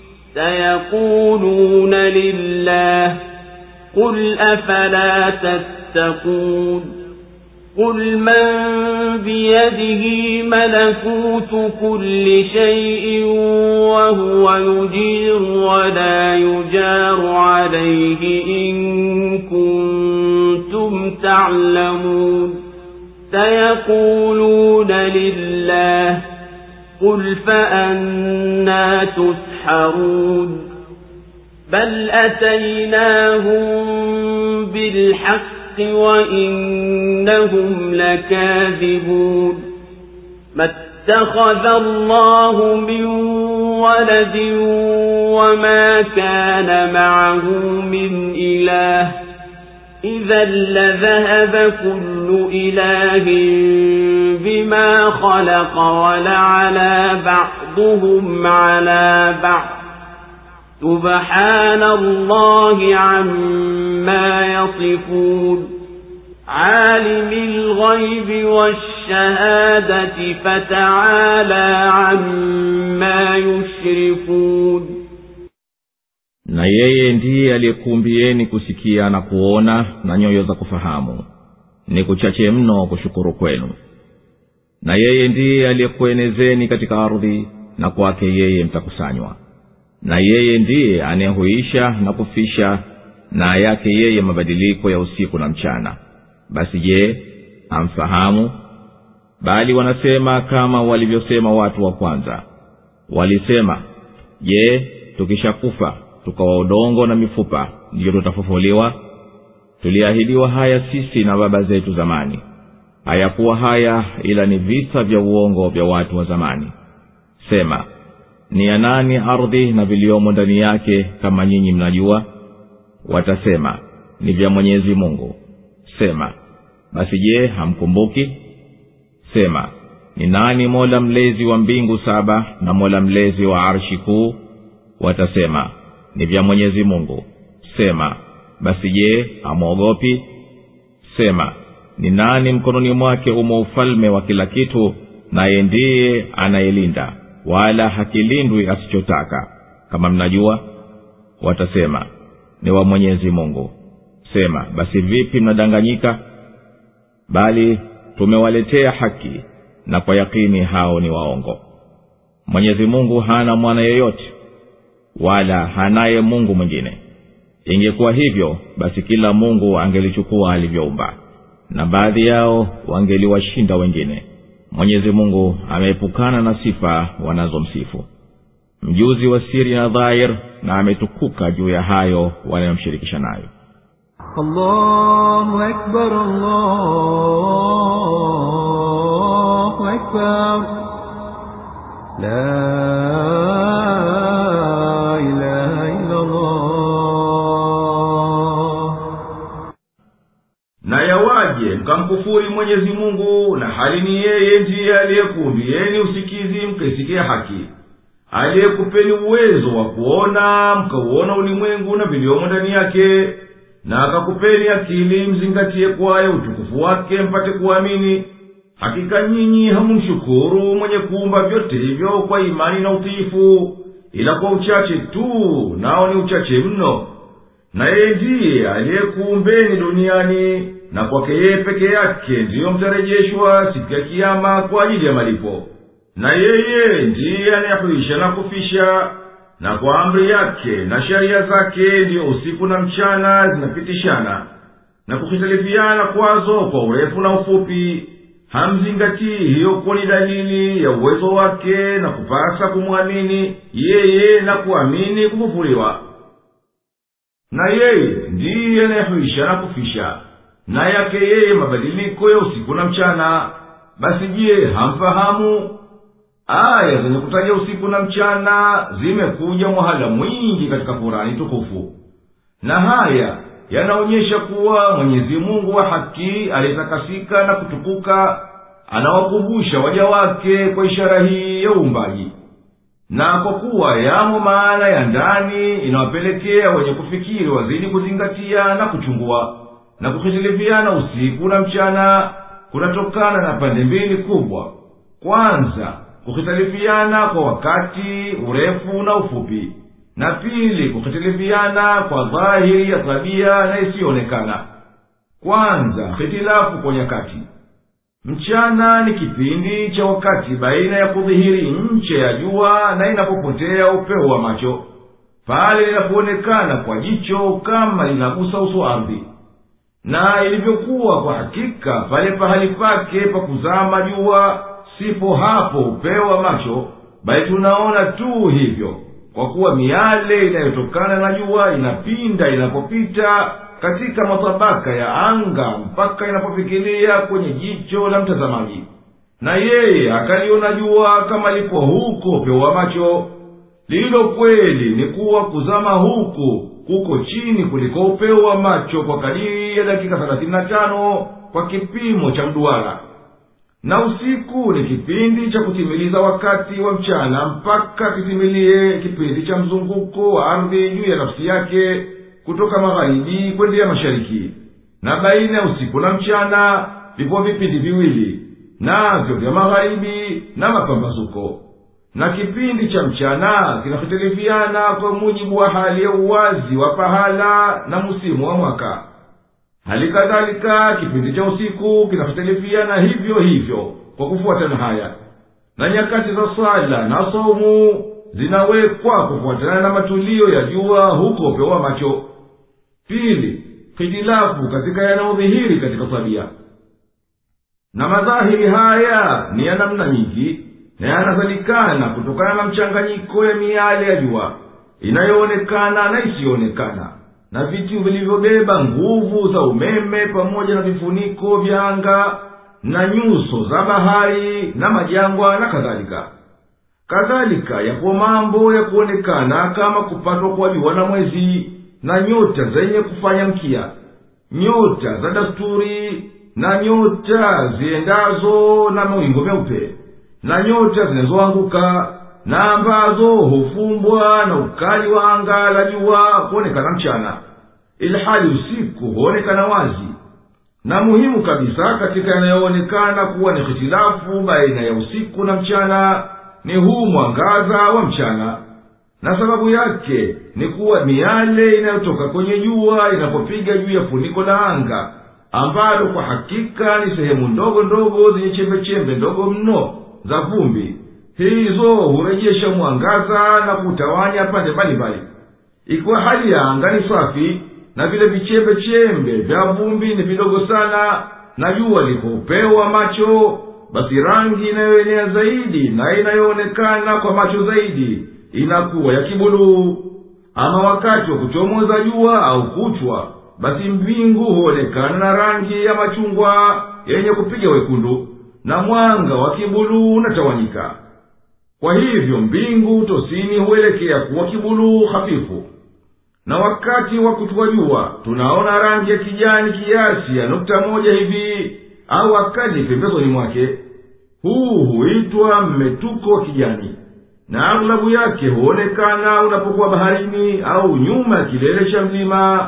سيقولون لله قل أفلا تتقون قل من بيده ملكوت كل شيء وهو يجير ولا يجار عليه إن كنتم تعلمون سيقولون لله قل فأنى تسحرون بل أتيناهم بالحق وإنهم لكاذبون ما اتخذ الله من ولد وما كان معه من إله إذا لذهب كل إله بما خلق ولعلى بعضهم على بعض سبحان الله عما يصفون عالم الغيب والشهادة فتعالى عما يشركون na yeye ndiye aliyekuumbieni kusikia na kuona na nyoyo za kufahamu ni kuchache mno kushukuru kwenu na yeye ndiye aliyekuenezeni katika ardhi na kwake yeye mtakusanywa na yeye ndiye anayehuisha na kufisha na yake yeye mabadiliko ya usiku na mchana basi je amfahamu bali wanasema kama walivyosema watu wa kwanza walisema je tukishakufa tukawa udongo na mifupa ndiyo tutafufuliwa tuliahidiwa haya sisi na baba zetu zamani hayakuwa haya ila ni visa vya uongo vya watu wa zamani sema ni ya nani ardhi na viliomo ndani yake kama nyinyi mnajua watasema ni vya Mwenyezi Mungu sema basi je hamkumbuki sema ni nani Mola mlezi wa mbingu saba na Mola mlezi wa arshi kuu watasema ni vya Mwenyezi Mungu sema basi je hamuogopi sema ni nani mkononi mwake umo ufalme wa kila kitu naye ndiye anayelinda wala hakilindwi asichotaka kama mnajua watasema ni wa Mwenyezi Mungu sema basi vipi mnadanganyika bali tumewaletea haki na kwa yakini hao ni waongo Mwenyezi Mungu hana mwana yeyote wala hanaye Mungu mwingine ingekuwa hivyo basi kila Mungu angelichukua alivyoumba na baadhi yao wangeliwashinda wengine Mwenyezi Mungu ameepukana na sifa wanazomsifu mjuzi wa siri na dhahir na ametukuka juu ya hayo wanayomshirikisha nayo Allahu Akbar Allahu Akbar La ilaha illa Allah na yawaje mkamkufuri Mwenyezi Mungu na hali ni yeye ndiye aliyekuumbieni usikizi mkaisikia haki aliyekupeni uwezo wa kuona mkauona ulimwengu na viliomo ndani yake na akakupeni akili mzingatie kwayo utukufu wake mpate kuamini. Hakika nyinyi hamumshukuru mwenye kuumba vyote hivyo kwa imani na utiifu, ila kwa uchache tu, nao ni uchache mno. Na yeye ndiye aliyekuumbeni duniani, na kwake yeye peke yake ndiyo mtarejeshwa siku ya kiyama kwa ajili ya malipo. Na yeye ndiye anayehuisha na kufisha, na kwa amri yake na sharia zake ndiyo usiku na mchana zinapitishana, na kukhitalifiana kwazo kwa urefu na ufupi. Hamzingatii hiyo kuwa ni dalili ya uwezo wake, na kupasa kumwamini yeye na kuamini kufufuliwa. Na yeye ndiye anayehuisha na kufisha, na yake yeye mabadiliko ya usiku na mchana. Basi je, hamfahamu? Aya zenye kutaja usiku na mchana zimekuja mwahala mwingi katika Kurani tukufu, na haya yanaonyesha kuwa Mwenyezi Mungu wa haki aliyetakasika na kutukuka anawakumbusha waja wake kwa ishara hii ya uumbaji. Na kwa kuwa yamo maana ya ndani inawapelekea wenye kufikiri wazidi kuzingatia na kuchungua, na kukhitilifiana usiku na mchana kunatokana na pande mbili kubwa. Kwanza, kukhitilifiana kwa wakati, urefu na ufupi, na pili, kukhitilifiana kwa dhahiri ya tabia na isiyoonekana. Kwanza, khitilafu kwa nyakati. Mchana ni kipindi cha wakati baina ya kudhihiri nche ya jua na inapopotea upeo wa macho, pale linapoonekana kwa jicho kama linagusa uso ardhi. Na ilivyokuwa kwa hakika pale pahali pake pa kuzama jua sipo hapo upeo wa macho, bali tunaona tu hivyo, kwa kuwa miale inayotokana na jua inapinda inapopita katika matabaka ya anga mpaka inapofikiria kwenye jicho la mtazamaji. Na yeye akaliona jua kama lipo huko upeo wa macho. Lilo kweli ni kuwa kuzama huku kuko chini kuliko upeo wa macho kwa kadiri ya dakika thelathini na tano kwa kipimo cha mduara. Na usiku ni kipindi cha kutimiliza wakati wa mchana mpaka kitimilie kipindi cha mzunguko wa ardhi juu ya nafsi yake kutoka magharibi kwenda mashariki. Na baina ya usiku na mchana vipo vipindi viwili, navyo vya magharibi na mapambazuko. Na kipindi cha mchana kinakhitilifiana kwa mujibu wa hali ya uwazi wa pahala na musimu wa mwaka. Hali kadhalika kipindi cha usiku kinakhitilifiana hivyo hivyo kwa kufuatana haya. Na nyakati za sala na saumu zinawekwa kufuatana na matulio ya jua huko upeo wa macho. Pili, khitilafu katika yanayodhihiri katika tabia. Na madhahiri haya ni ya namna nyingi, na yanazalikana kutokana na mchanganyiko ya miale ya jua inayoonekana na isiyoonekana, na vitu vilivyobeba nguvu za umeme pamoja na vifuniko vya anga na nyuso za bahari na majangwa na kadhalika. Kadhalika yapo mambo ya kuonekana kama kupatwa kwa jua na mwezi, na nyota zenye kufanya mkia, nyota za dasturi, na nyota ziendazo na mawingu meupe, na nyota zinazoanguka, na ambazo hufumbwa na ukali wa anga la jua kuonekana mchana, ilhali usiku huonekana wazi. Na muhimu kabisa katika yanayoonekana kuwa ni hitilafu baina ya usiku na mchana ni huu mwangaza wa mchana. Na sababu yake ni kuwa miale inayotoka kwenye jua inapopiga juu ya funiko la anga, ambalo kwa hakika ni sehemu ndogo ndogo zenye chembe-chembe ndogo mno za vumbi, hizo hurejesha mwangaza na kutawanya pande mbalimbali. Ikiwa hali ya anga ni safi na vile vichembe-chembe vya vumbi ni vidogo sana, na jua liko upeo wa macho, basi rangi inayoenea zaidi na inayoonekana kwa macho zaidi inakuwa ya kibuluu. Ama wakati wa kuchomoza jua au kuchwa, basi mbingu huonekana na rangi ya machungwa yenye kupiga wekundu, na mwanga wa kibuluu unatawanyika. Kwa hivyo mbingu tosini huelekea kuwa kibuluu hafifu. Na wakati wa kutua jua tunaona rangi ya kijani kiasi ya nukta moja hivi au akali pembezoni mwake. Huu huitwa mmetuko kijani, na aghlabu yake huonekana unapokuwa baharini au nyuma ya kilele cha mlima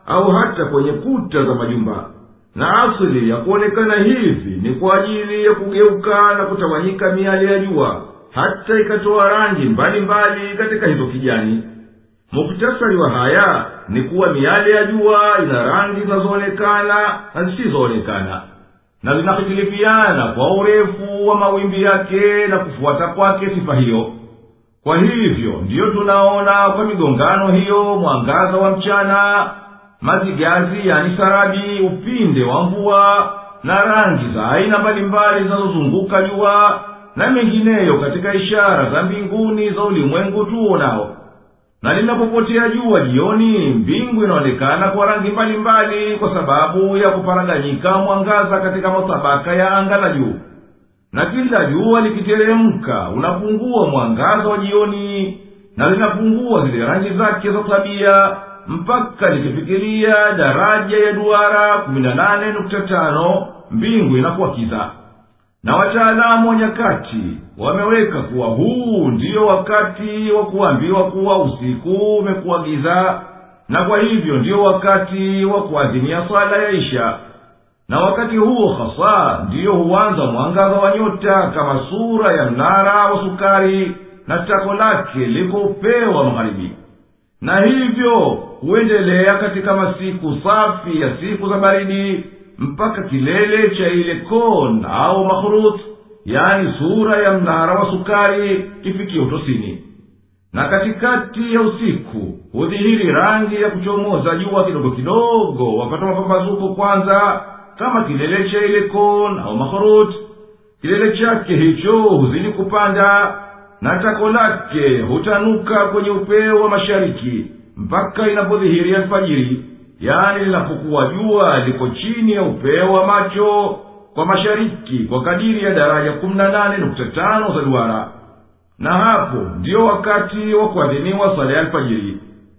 au hata kwenye kuta za majumba. Na asili ya kuonekana hivi ni kwa ajili ya kugeuka na kutawanyika miale ya jua, hata ikatoa rangi mbalimbali katika hizo kijani. Muktasari wa haya ni kuwa miale ya jua ina rangi zinazoonekana na zisizoonekana, na zinahitilifiana kwa urefu wa mawimbi yake na kufuata kwake sifa hiyo. Kwa hivyo ndiyo tunaona kwa migongano hiyo mwangaza wa mchana, mazigazi yani sarabi, upinde wa mvua, na rangi za aina mbalimbali zinazozunguka jua na mengineyo katika ishara za mbinguni za ulimwengu tuonao. Na linapopotea jua jioni, mbingu inaonekana kwa rangi mbalimbali kwa sababu ya kuparaganyika mwangaza katika matabaka ya anga la juu. Na kila jua likiteremka unapungua mwangaza wa jioni, na linapungua zile rangi zake za tabia, mpaka likifikiria daraja ya duara kumi na nane nukta tano, mbingu inakuwa kiza. Na wataalamu wa nyakati wameweka kuwa huu ndiyo wakati wa kuambiwa kuwa usiku umekuwa giza, na kwa hivyo ndiyo wakati wa kuadhimia swala ya Isha. Na wakati huo hasa ndiyo huanza mwangaza wa nyota kama sura ya mnara wa sukari, na tako lake liko upeo wa magharibi. Na hivyo huendelea katika masiku safi ya siku za baridi mpaka kilele cha ile kon au makhrut, yani sura ya mnara wa sukari, kifikia utosini. Na katikati ya usiku hudhihiri rangi ya kuchomoza jua kidogo kidogo wakati wa mapambazuko kwanza, kama kilele cha ile kon au makhrut. Kilele chake hicho huzidi kupanda, na tako lake hutanuka kwenye upeo wa mashariki mpaka inapodhihiri alfajiri, yani linapokuwa jua liko chini ya upeo wa macho kwa mashariki kwa kadiri ya daraja kumi na nane nukta tano za duara. Na hapo ndiyo wakati wa kuadhiniwa sala ya alfajiri.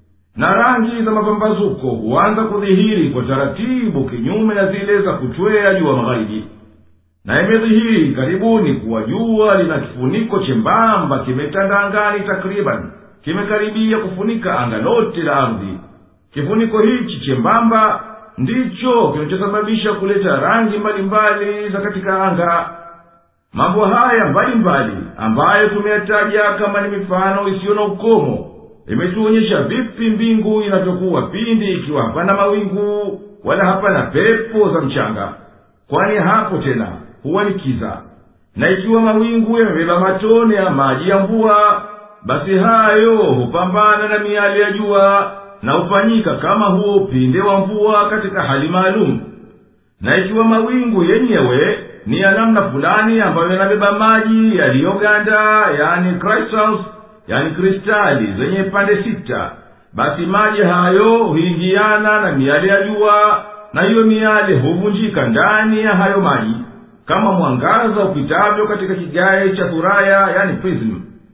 Na rangi za mapambazuko huanza kudhihiri kwa taratibu, kinyume na zile za kuchwea jua magharibi. Na imedhihiri karibuni kuwa jua lina kifuniko chembamba kimetanda angani, takriban kimekaribia kufunika anga lote la ardhi. Kifuniko hichi chembamba ndicho kinachosababisha kuleta rangi mbalimbali za katika anga. Mambo haya mbalimbali ambayo tumeyataja kama ni mifano isiyo na ukomo, imetuonyesha vipi mbingu inavyokuwa pindi ikiwa hapana mawingu wala hapana pepo za mchanga, kwani hapo tena huwa ni kiza. Na ikiwa mawingu yamebeba matone ya maji ya mvua, basi hayo hupambana na miale ya jua na hufanyika kama huo upinde wa mvua katika hali maalum. Na ikiwa mawingu yenyewe ni ya namna fulani ambayo yanabeba maji yaliyoganda, yani crystals, yani kristali zenye pande sita, basi maji hayo huingiana na miale ya jua, na hiyo miale huvunjika ndani ya hayo maji kama mwangaza upitavyo katika kigae cha thuraya, yani prism.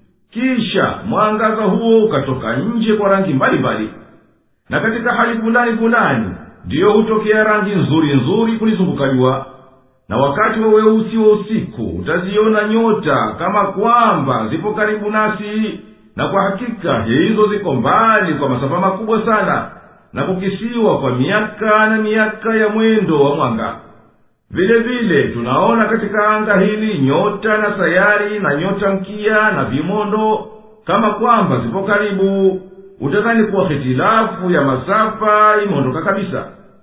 Kisha mwangaza huo ukatoka nje kwa rangi mbalimbali. Na katika hali fulani fulani ndiyo hutokea rangi nzuri nzuri kulizunguka jua. Na wakati wa weusi wa usiku utaziona nyota kama kwamba zipo karibu nasi, na kwa hakika hizo ziko mbali kwa masafa makubwa sana, na kukisiwa kwa miaka na miaka ya mwendo wa mwanga. Vile vile tunaona katika anga hili nyota na sayari na nyota mkia na vimondo kama kwamba zipo karibu. Utadhani kuwa hitilafu ya masafa imeondoka kabisa.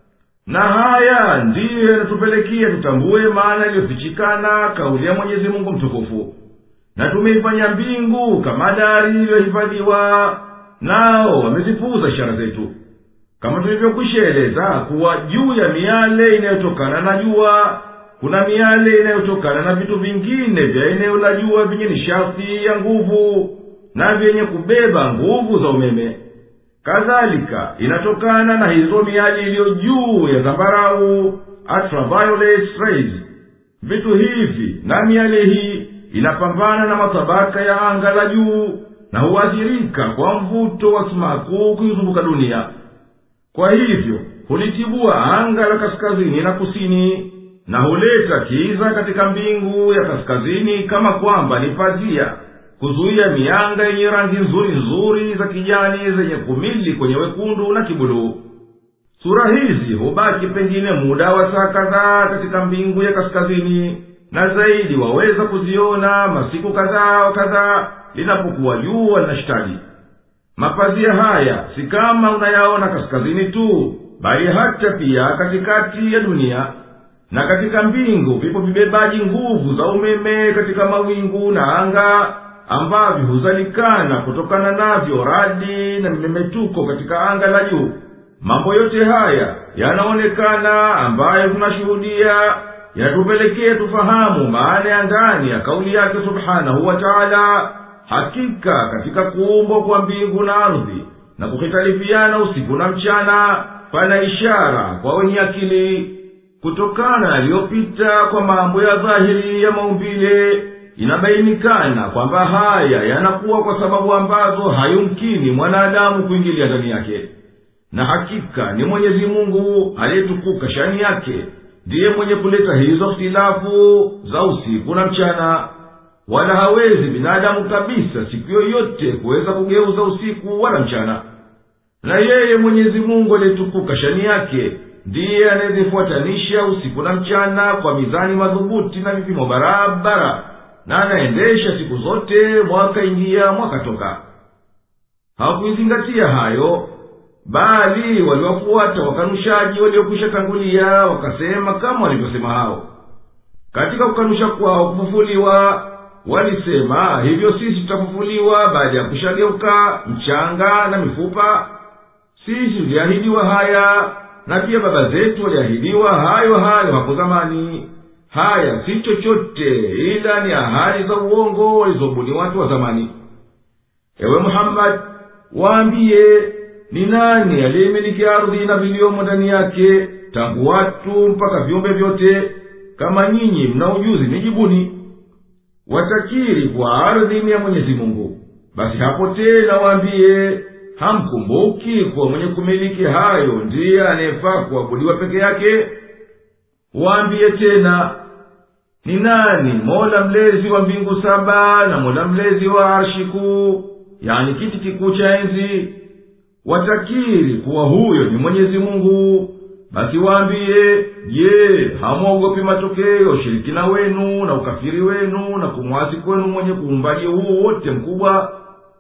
Na haya ndiyo yanatupelekea tutambue maana iliyofichikana kauli ya Mwenyezi Mungu mtukufu. Na tumeifanya mbingu kama dari iliyohifadhiwa, nao wamezipuuza ishara zetu. Kama tulivyokwishaeleza kuwa juu ya miale inayotokana na jua kuna miale inayotokana na vitu vingine vya eneo la jua vyenye nishati ya nguvu na vyenye kubeba nguvu za umeme. Kadhalika inatokana na hizo miale iliyo juu ya zambarau, ultraviolet rays. Vitu hivi na miale hii inapambana na matabaka ya anga la juu na huathirika kwa mvuto wa sumaku kuizunguka dunia. Kwa hivyo hulitibua anga la kaskazini na kusini, na huleta kiza katika mbingu ya kaskazini kama kwamba ni pazia, kuzuia mianga yenye rangi nzuri nzuri za kijani zenye kumili kwenye wekundu na kibuluu. sura hizi hubaki pengine muda wa saa kadhaa katika mbingu ya kaskazini, na zaidi waweza kuziona masiku kadhaa wa kadhaa linapokuwa jua linashtadi. Mapazia haya si kama unayaona kaskazini tu, bali hata pia katikati ya dunia. Na katika mbingu vipo vibebaji nguvu za umeme katika mawingu na anga, ambavyo huzalikana kutokana navyo radi na mimemetuko katika anga la juu. Mambo yote haya yanaonekana ambayo tunashuhudia, yanatupelekea tufahamu maana ya ndani ya kauli yake subhanahu wa ta'ala. Hakika katika kuumbwa kwa mbingu na ardhi na kukhitalifiana usiku na mchana pana ishara kwa wenye akili. Kutokana yaliyopita kwa mambo ya dhahiri ya maumbile, inabainikana kwamba haya yanakuwa kwa sababu ambazo hayumkini mwanadamu kuingilia ndani yake. Na hakika ni Mwenyezi Mungu aliyetukuka shani yake ndiye mwenye kuleta hizo ikhtilafu za usiku na mchana. Wala hawezi binadamu kabisa siku yoyote kuweza kugeuza usiku wala mchana. Na yeye Mwenyezi Mungu aliyetukuka shani yake ndiye anayezifuatanisha usiku na mchana kwa mizani madhubuti na vipimo barabara, na anaendesha siku zote mwaka ingia mwaka toka. Hawakuizingatia hayo, bali waliwafuata wakanushaji waliokwisha tangulia, wakasema kama walivyosema hao. Katika kukanusha kwao kufufuliwa, walisema hivyo sisi tutafufuliwa baada ya kushageuka mchanga na mifupa. Sisi tuliahidiwa haya, na pia baba zetu waliahidiwa hayo hayo hapo zamani. Haya si chochote ila ni ahadi za uongo walizobuni watu wa zamani. Ewe Muhammad, waambie, ni nani aliyemiliki ardhi na viliomo ndani yake, tangu watu mpaka viumbe vyote? Kama nyinyi mna ujuzi nijibuni. Watakiri kwa ardhi ni ya Mwenyezi Mungu. Basi hapo tena waambie, hamkumbuki kwa mwenye kumiliki hayo ndiye anayefaa kuabudiwa peke yake? Waambie tena, ni nani Mola mlezi wa mbingu saba na Mola mlezi wa arshi kuu, yani kiti kikuu cha enzi? Watakiri kuwa huyo ni Mwenyezi Mungu. Basi waambie, je, hamwogopi matokeo ya ushirikina wenu na ukafiri wenu na kumwasi kwenu mwenye kuumbaji huu wote mkubwa?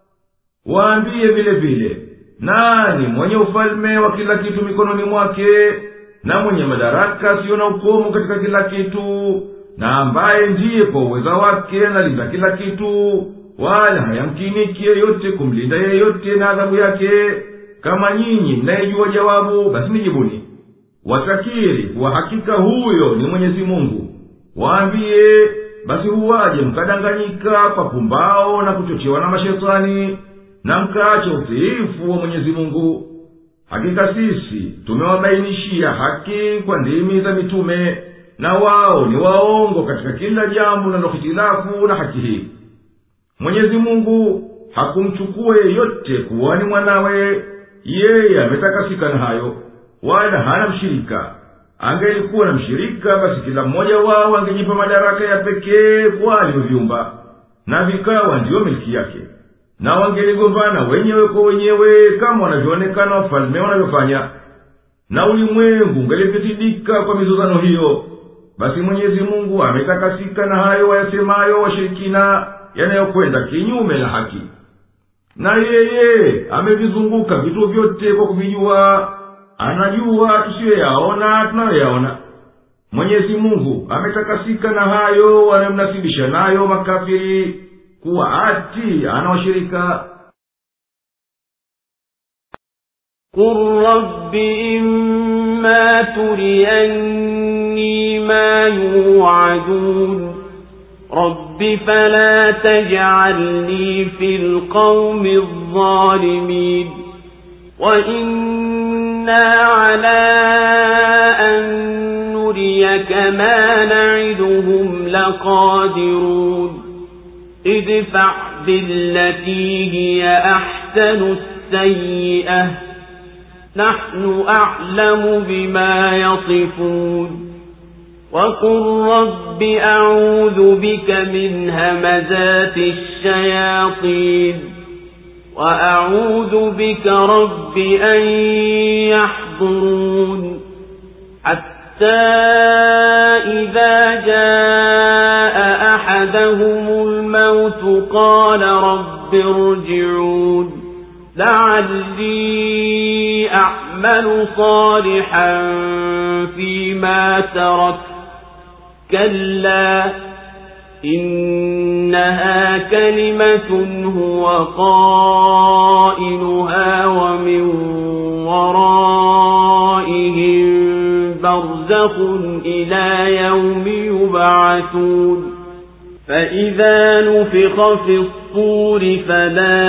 Waambie vile vile, nani mwenye ufalme wa kila kitu mikononi mwake, na mwenye madaraka siyo na ukomo katika kila kitu, na ambaye ndiye kwa uweza wake analinda kila kitu, wala hayamkiniki yeyote kumlinda yeyote na adhabu yake? Kama nyinyi mnayejua jawabu, basi nijibuni. Watakiri kuwa hakika huyo ni Mwenyezi Mungu. Waambie, basi huwaje mkadanganyika kwa pumbao na kuchochewa na mashetani, na mkaacha utiifu wa Mwenyezi Mungu? Hakika sisi tumewabainishia haki kwa ndimi za mitume, na wao ni waongo katika kila jambo linalokhitilafu na haki hii. Mwenyezi Mungu hakumchukua yeyote kuwa ni mwanawe, yeye ametakasika na hayo, wala hana mshirika. Angelikuwa na mshirika, basi kila mmoja wao angejipa madaraka ya pekee kwa alivyoviumba, na vikawa ndiyo miliki yake, na wangeligombana wenyewe kwa wenyewe kama wanavyoonekana wafalme wanavyofanya, na ulimwengu ungelipitidika kwa mizozano hiyo. Basi Mwenyezi Mungu ametakasika na hayo wayasemayo washirikina, yanayokwenda kinyume na haki. Na yeye amevizunguka vitu vyote kwa kuvijua, anajua tusiyoyaona tunayoyaona. Mwenyezi Mungu ametakasika na hayo wanamnasibisha nayo makafiri kuwa ati anawashirika. قُلْ رَبِّ إِمَّا تُرِيَنِّي مَا يُوعَدُونَ رَبِّ فَلَا تَجْعَلْنِي فِي الْقَوْمِ الظَّالِمِينَ وَإِنَّا عَلَى أَن نُّرِيَكَ مَا نَعِدُهُمْ لَقَادِرُونَ ادفع بالتي هي أحسن السيئة نحن أعلم بما يصفون وقل رب أعوذ بك من همزات الشياطين وأعوذ بك رب أن يحضرون يحضرون حتى إذا جاء أحدهم الموت قال رب ارجعون لعلي أعمل صالحا فيما ترك كلا إنها كلمة هو قائلها ومن ورائهم برزخ إلى يوم يبعثون فإذا نفخ في الصور فلا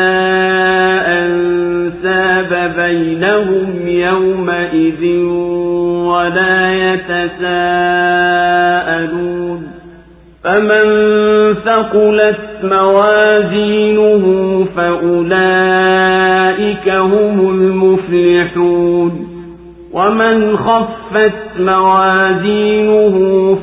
أنساب بينهم يومئذ ولا يتساءلون فمن ثقلت موازينه فأولئك هم المفلحون ومن خفت موازينه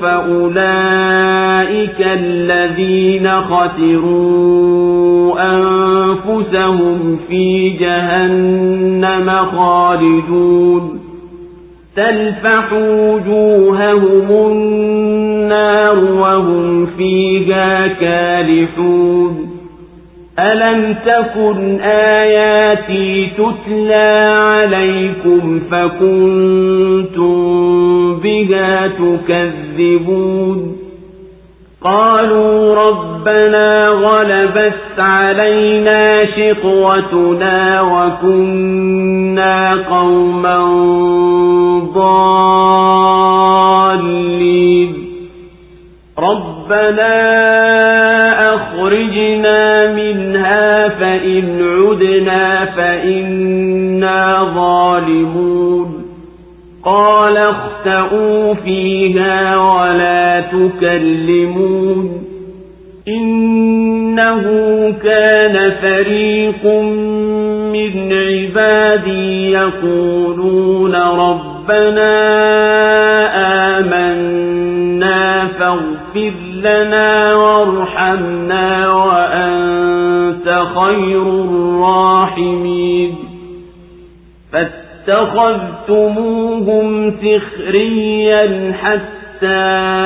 فأولئك الذين خسروا أنفسهم في جهنم خالدون تلفح وجوههم النار وهم فيها كالحون ألم تكن آياتي تتلى عليكم فكنتم بها تكذبون قالوا ربنا غلبت علينا شقوتنا وكنا قوما ضالين ربنا أخرجنا منها فإن عدنا فإنا ظالمون قال اخسئوا فيها ولا تكلمون إنه كان فريق من عبادي يقولون ربنا آمنا فاغفر لنا وارحمنا وأنت خير الراحمين فاتخذتموهم سخريا حتى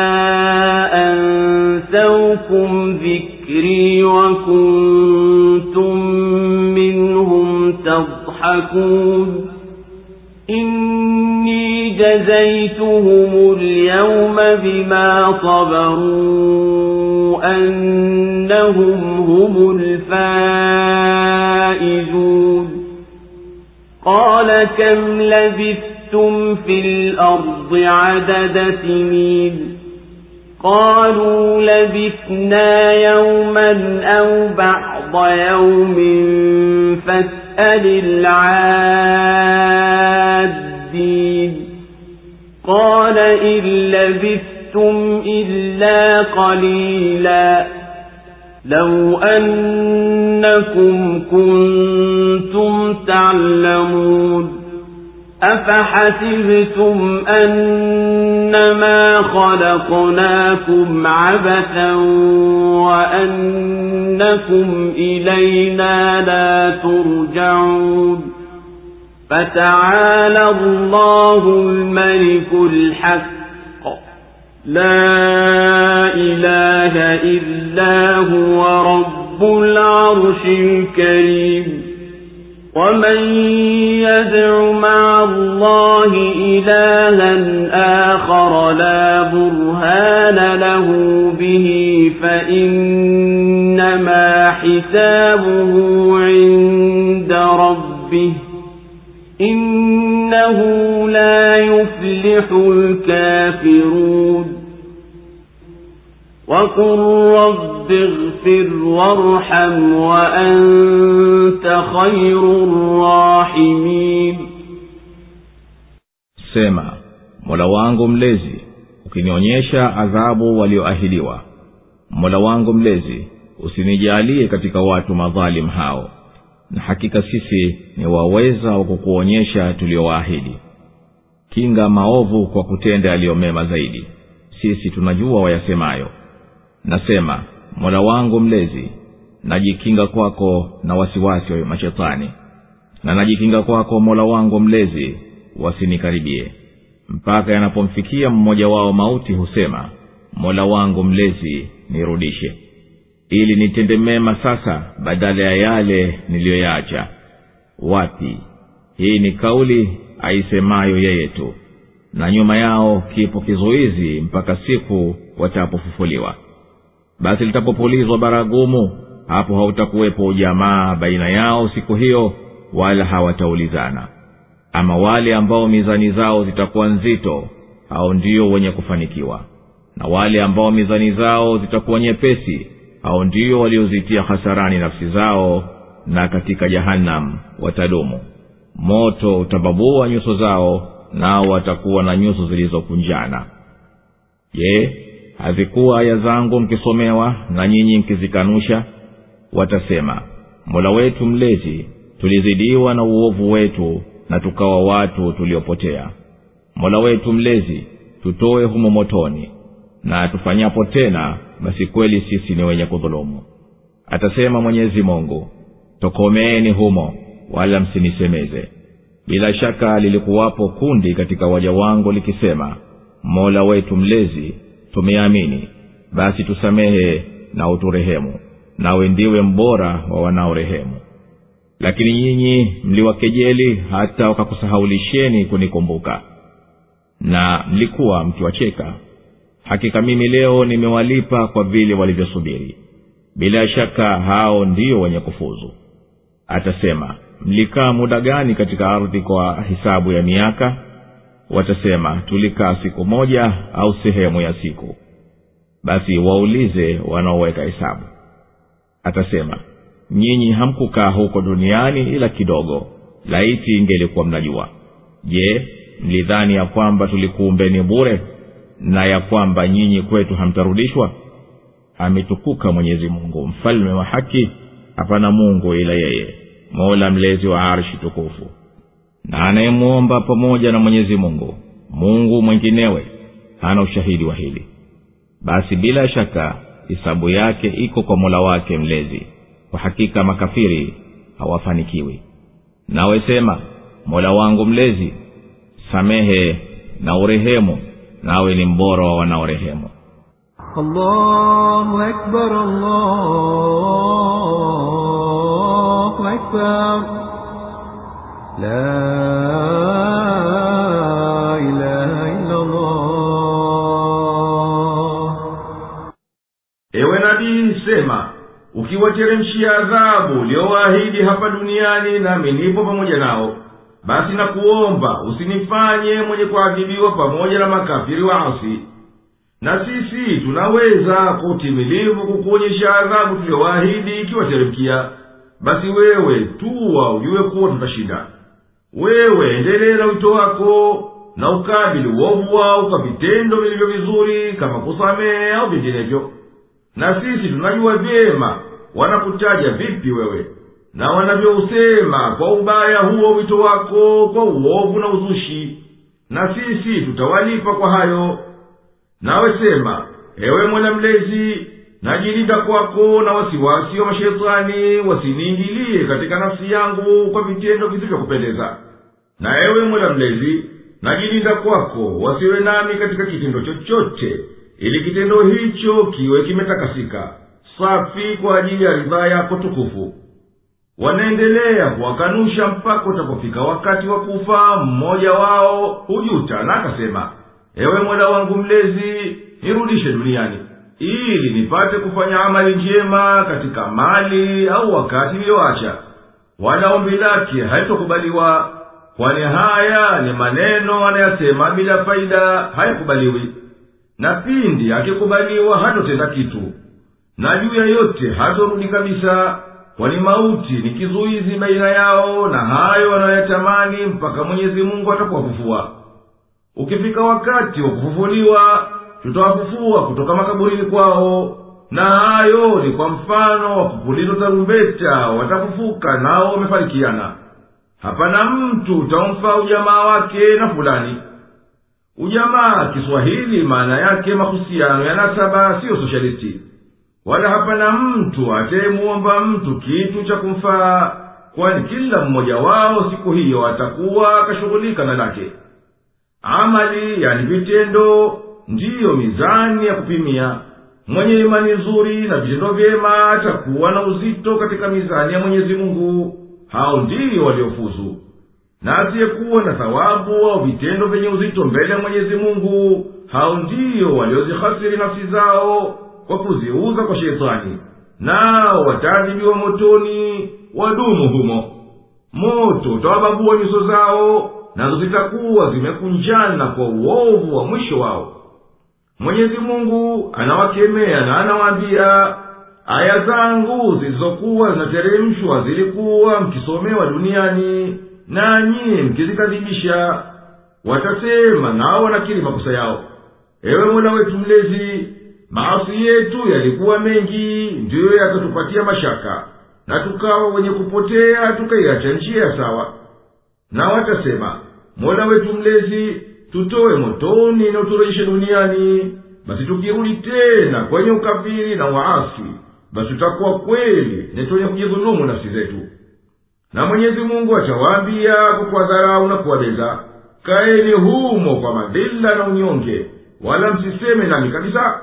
أنسوكم ذكري وكنتم منهم تضحكون إني جزيتهم اليوم بما صبروا أنهم هم الفائزون قال كم لبثتم في الأرض عدد سنين قالوا لبثنا يوما أو بعض يوم فاسأل العادين قال إن لبثتم إلا قليلا لو أنكم كنتم تعلمون أفحسبتم أنما خلقناكم عبثا وأنكم إلينا لا ترجعون فتعالى الله الملك الحق لا إله إلا هو رب العرش الكريم ومن يدع مع الله إلها آخر لا برهان له به فإنما حسابه عند ربه إنه لا يفلح الكافرون وقل رب اغفر وارحم وأنت خير الراحمين. Sema, Mola wangu mlezi, ukinionyesha adhabu walioahidiwa, Mola wangu mlezi, usinijalie katika watu madhalim hao, na hakika sisi ni waweza wa kukuonyesha tuliowaahidi. Kinga maovu kwa kutenda aliyomema zaidi, sisi tunajua wayasemayo. Nasema, Mola wangu mlezi, najikinga kwako na wasiwasi wa mashetani, na najikinga kwako Mola wangu mlezi wasinikaribie, mpaka yanapomfikia mmoja wao mauti husema, Mola wangu mlezi, nirudishe ili nitende mema sasa badala ya yale niliyoyaacha. Wapi? Hii ni kauli aisemayo yeye tu, na nyuma yao kipo kizuizi mpaka siku watapofufuliwa. Basi litapopulizwa baragumu, hapo hautakuwepo ujamaa baina yao siku hiyo, wala hawataulizana. Ama wale ambao mizani zao zitakuwa nzito, hao ndio wenye kufanikiwa, na wale ambao mizani zao zitakuwa nyepesi, hao ndio waliozitia hasarani nafsi zao, na katika jahannam watadumu. Moto utababua nyuso zao, nao watakuwa na nyuso zilizokunjana. Je, hazikuwa aya zangu mkisomewa na nyinyi mkizikanusha? Watasema, Mola wetu mlezi, tulizidiwa na uovu wetu na tukawa watu tuliopotea. Mola wetu mlezi, tutoe humo motoni, na tufanyapo tena basi kweli sisi ni wenye kudhulumu. Atasema Mwenyezi Mungu, tokomeeni humo, wala msinisemeze. Bila shaka lilikuwapo kundi katika waja wangu likisema, Mola wetu mlezi, tumeamini, basi tusamehe na uturehemu, nawe ndiwe mbora wa wanaorehemu. Lakini nyinyi mliwakejeli hata wakakusahaulisheni kunikumbuka, na mlikuwa mkiwacheka. Hakika mimi leo nimewalipa kwa vile walivyosubiri. Bila shaka hao ndio wenye kufuzu. Atasema, mlikaa muda gani katika ardhi kwa hisabu ya miaka? Watasema, tulikaa siku moja au sehemu ya siku. Basi waulize wanaoweka hesabu. Atasema, nyinyi hamkukaa huko duniani ila kidogo, laiti ingelikuwa mnajua. Je, mlidhani ya kwamba tulikuumbeni bure, na ya kwamba nyinyi kwetu hamtarudishwa? Ametukuka Mwenyezi Mungu, mfalme wa haki, hapana Mungu ila yeye, Mola mlezi wa arshi tukufu. Na anayemuomba pamoja na Mwenyezi Mungu Mungu mwinginewe hana ushahidi wa hili, basi bila shaka hisabu yake iko kwa Mola wake mlezi. Kwa hakika makafiri hawafanikiwi. Nawe sema, Mola wangu mlezi, samehe na urehemu, nawe ni mbora wa wanaorehemu. Allahu Akbar, Allahu Akbar, la ilaha illa Allah. Ewe nabii, sema, ukiwateremshia adhabu uliowaahidi hapa duniani nami nipo pamoja nao, basi nakuomba usinifanye mwenye kuadhibiwa pamoja na makafiri waasi. Na sisi tunaweza kwa utimilivu kukuonyesha adhabu tuliowaahidi ikiwateremkia, basi wewe tuwa ujue kuwa tutashinda. Wewe endelea na wito wako, na ukabili uovu wao kwa vitendo vilivyo vizuri kama kusamehe au vinginevyo. Na sisi tunajua vyema wanakutaja vipi wewe, na wanavyousema kwa ubaya huo wito wako kwa uovu na uzushi, na sisi tutawalipa kwa hayo. Nawe sema, ewe Mola mlezi, najilinda kwako na wasiwasi wa mashetani wasiniingilie katika nafsi yangu kwa vitendo visivyokupendeza. Na ewe Mola mlezi, najilinda kwako wasiwe nami katika kitendo chochote, ili kitendo hicho kiwe kimetakasika, safi kwa ajili ya ridhaa yako tukufu. Wanaendelea kuwakanusha mpaka utapofika wakati wa kufa mmoja wao hujuta na akasema, ewe Mola wangu mlezi, nirudishe duniani ili nipate kufanya amali njema katika mali au wakati nilioacha. Wala ombi lake haitokubaliwa, kwani haya ni maneno anayasema bila faida, hayakubaliwi. Na pindi akikubaliwa hatotenda kitu, na juu ya yote hatorudi kabisa, kwani mauti ni kizuizi baina yao na hayo wanayotamani mpaka Mwenyezi Mungu atapowafufua. Ukifika wakati wa kufufuliwa, tutawafufua kutoka makaburini kwao, na hayo ni kwa mfano wa kupulizwa tarumbeta, watafufuka nao wamefarikiana. Hapana mtu utamfa ujamaa wake na fulani. Ujamaa Kiswahili maana yake mahusiano ya nasaba, siyo sosialisti. Wala hapana mtu atayemuomba mtu kitu cha kumfaa, kwani kila mmoja wao siku hiyo atakuwa akashughulika na lake. Amali, yani vitendo, ndiyo mizani ya kupimia. Mwenye imani nzuri na vitendo vyema atakuwa na uzito katika mizani ya Mwenyezi Mungu. Hao ndiyo waliofuzu. Na asiyekuwa na thawabu au vitendo vyenye uzito mbele ya Mwenyezi Mungu, hao ndiyo waliozihasiri nafsi zao kwa kuziuza kwa shetani, nao wataadhibiwa motoni wadumu humo. Moto utawababua nyuso zao, nazo zitakuwa zimekunjana kwa uovu wa mwisho wao. Mwenyezi Mungu anawakemea na anawaambia, aya zangu zilizokuwa zinateremshwa zilikuwa mkisomewa duniani, nanyi mkizikadhibisha. Watasema nao wanakiri makosa yao, ewe Mola wetu mlezi, maasi yetu yalikuwa mengi, ndiyo yakatupatia mashaka, na tukawa wenye kupotea tukaiacha njia sawa. Na watasema, Mola wetu mlezi, tutoe motoni na uturejeshe duniani, basi tukirudi tena kwenye ukafiri na waasi, basi tutakuwa kweli ni wenye kujidhulumu nafsi zetu. Na Mwenyezi Mungu atawaambia kwa kuwadharau na kuwabeza, kaeni humo kwa madhila na unyonge, wala msiseme nami kabisa.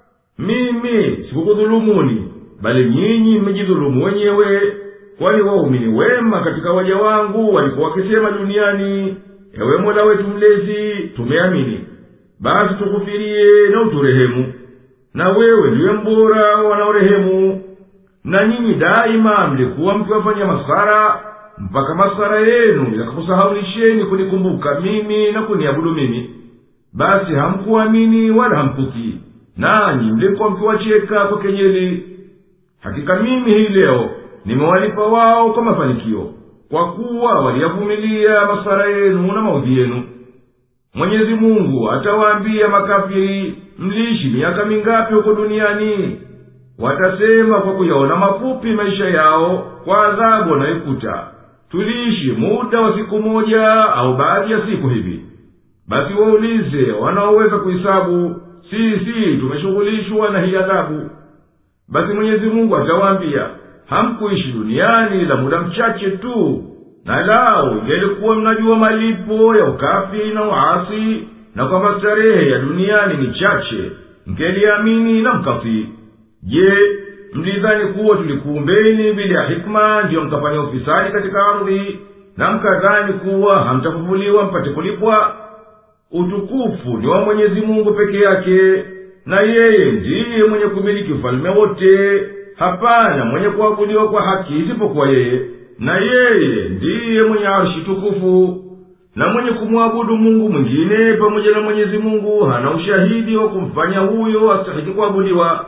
Mimi sikukudhulumuni, bali nyinyi mmejidhulumu wenyewe, kwani waumini wema katika waja wangu walikuwa wakisema duniani, ewe Mola wetu mlezi, tumeamini, basi tukufirie na uturehemu, na wewe ndiwe mbora wanaorehemu. Na nyinyi daima mlikuwa mkiwafanya maskhara, mpaka maskhara yenu yakakusahaulisheni kunikumbuka mimi na kuniabudu mimi. Basi hamkuamini wala hamkutii, nanyi mlikuwa mkiwacheka kwa kenyeli. Hakika mimi hii leo nimewalipa wao kwa mafanikio, kwa kuwa waliyavumilia maskhara yenu na maudhi yenu. Mwenyezi Mungu atawaambia makafiri, mliishi miaka mingapi huko duniani? Watasema kwa kuyaona mafupi maisha yao kwa adhabu wanayokuta, tuliishi muda wa siku moja au baadhi ya siku hivi. Basi waulize wanaoweza kuhesabu, sisi tumeshughulishwa na hii adhabu. Basi Mwenyezi Mungu atawaambia, hamkuishi duniani la muda mchache tu, na lao ingelikuwa mnajua malipo ya ukafiri na uasi, na kwamba starehe ya duniani ni chache, mkeliamini na mkafi. Je, mlidhani kuwa tulikuumbeni bila hikma ndiyo mkafanya ufisadi katika ardhi, na mkadhani kuwa hamtafufuliwa mpate kulipwa? Utukufu ni wa Mwenyezi Mungu peke yake, na yeye ndiye mwenye kumiliki ufalme wote. Hapana mwenye kuabudiwa kwa haki isipokuwa yeye, na yeye ndiye mwenye arshi tukufu. Na mwenye kumwabudu Mungu mwingine pamoja na Mwenyezi Mungu hana ushahidi wa kumfanya huyo astahiki kuabudiwa.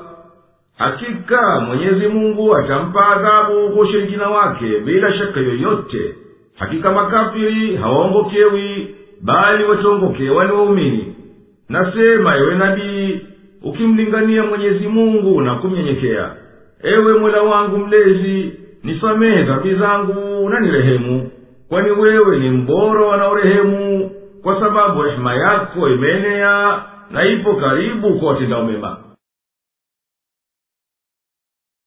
Hakika Mwenyezi Mungu atampa adhabu kwa ushirikina wake bila shaka yoyote. Hakika makafiri hawaongokewi, bali wataongokewa ni waumini. Nasema ewe nabii, ukimlingania Mwenyezi Mungu na kumnyenyekea, ewe Mola wangu mlezi, nisamehe dhambi zangu na nirehemu, kwani wewe ni mbora wanaorehemu, kwa sababu rehema yako imeenea na ipo karibu kwa watendao mema.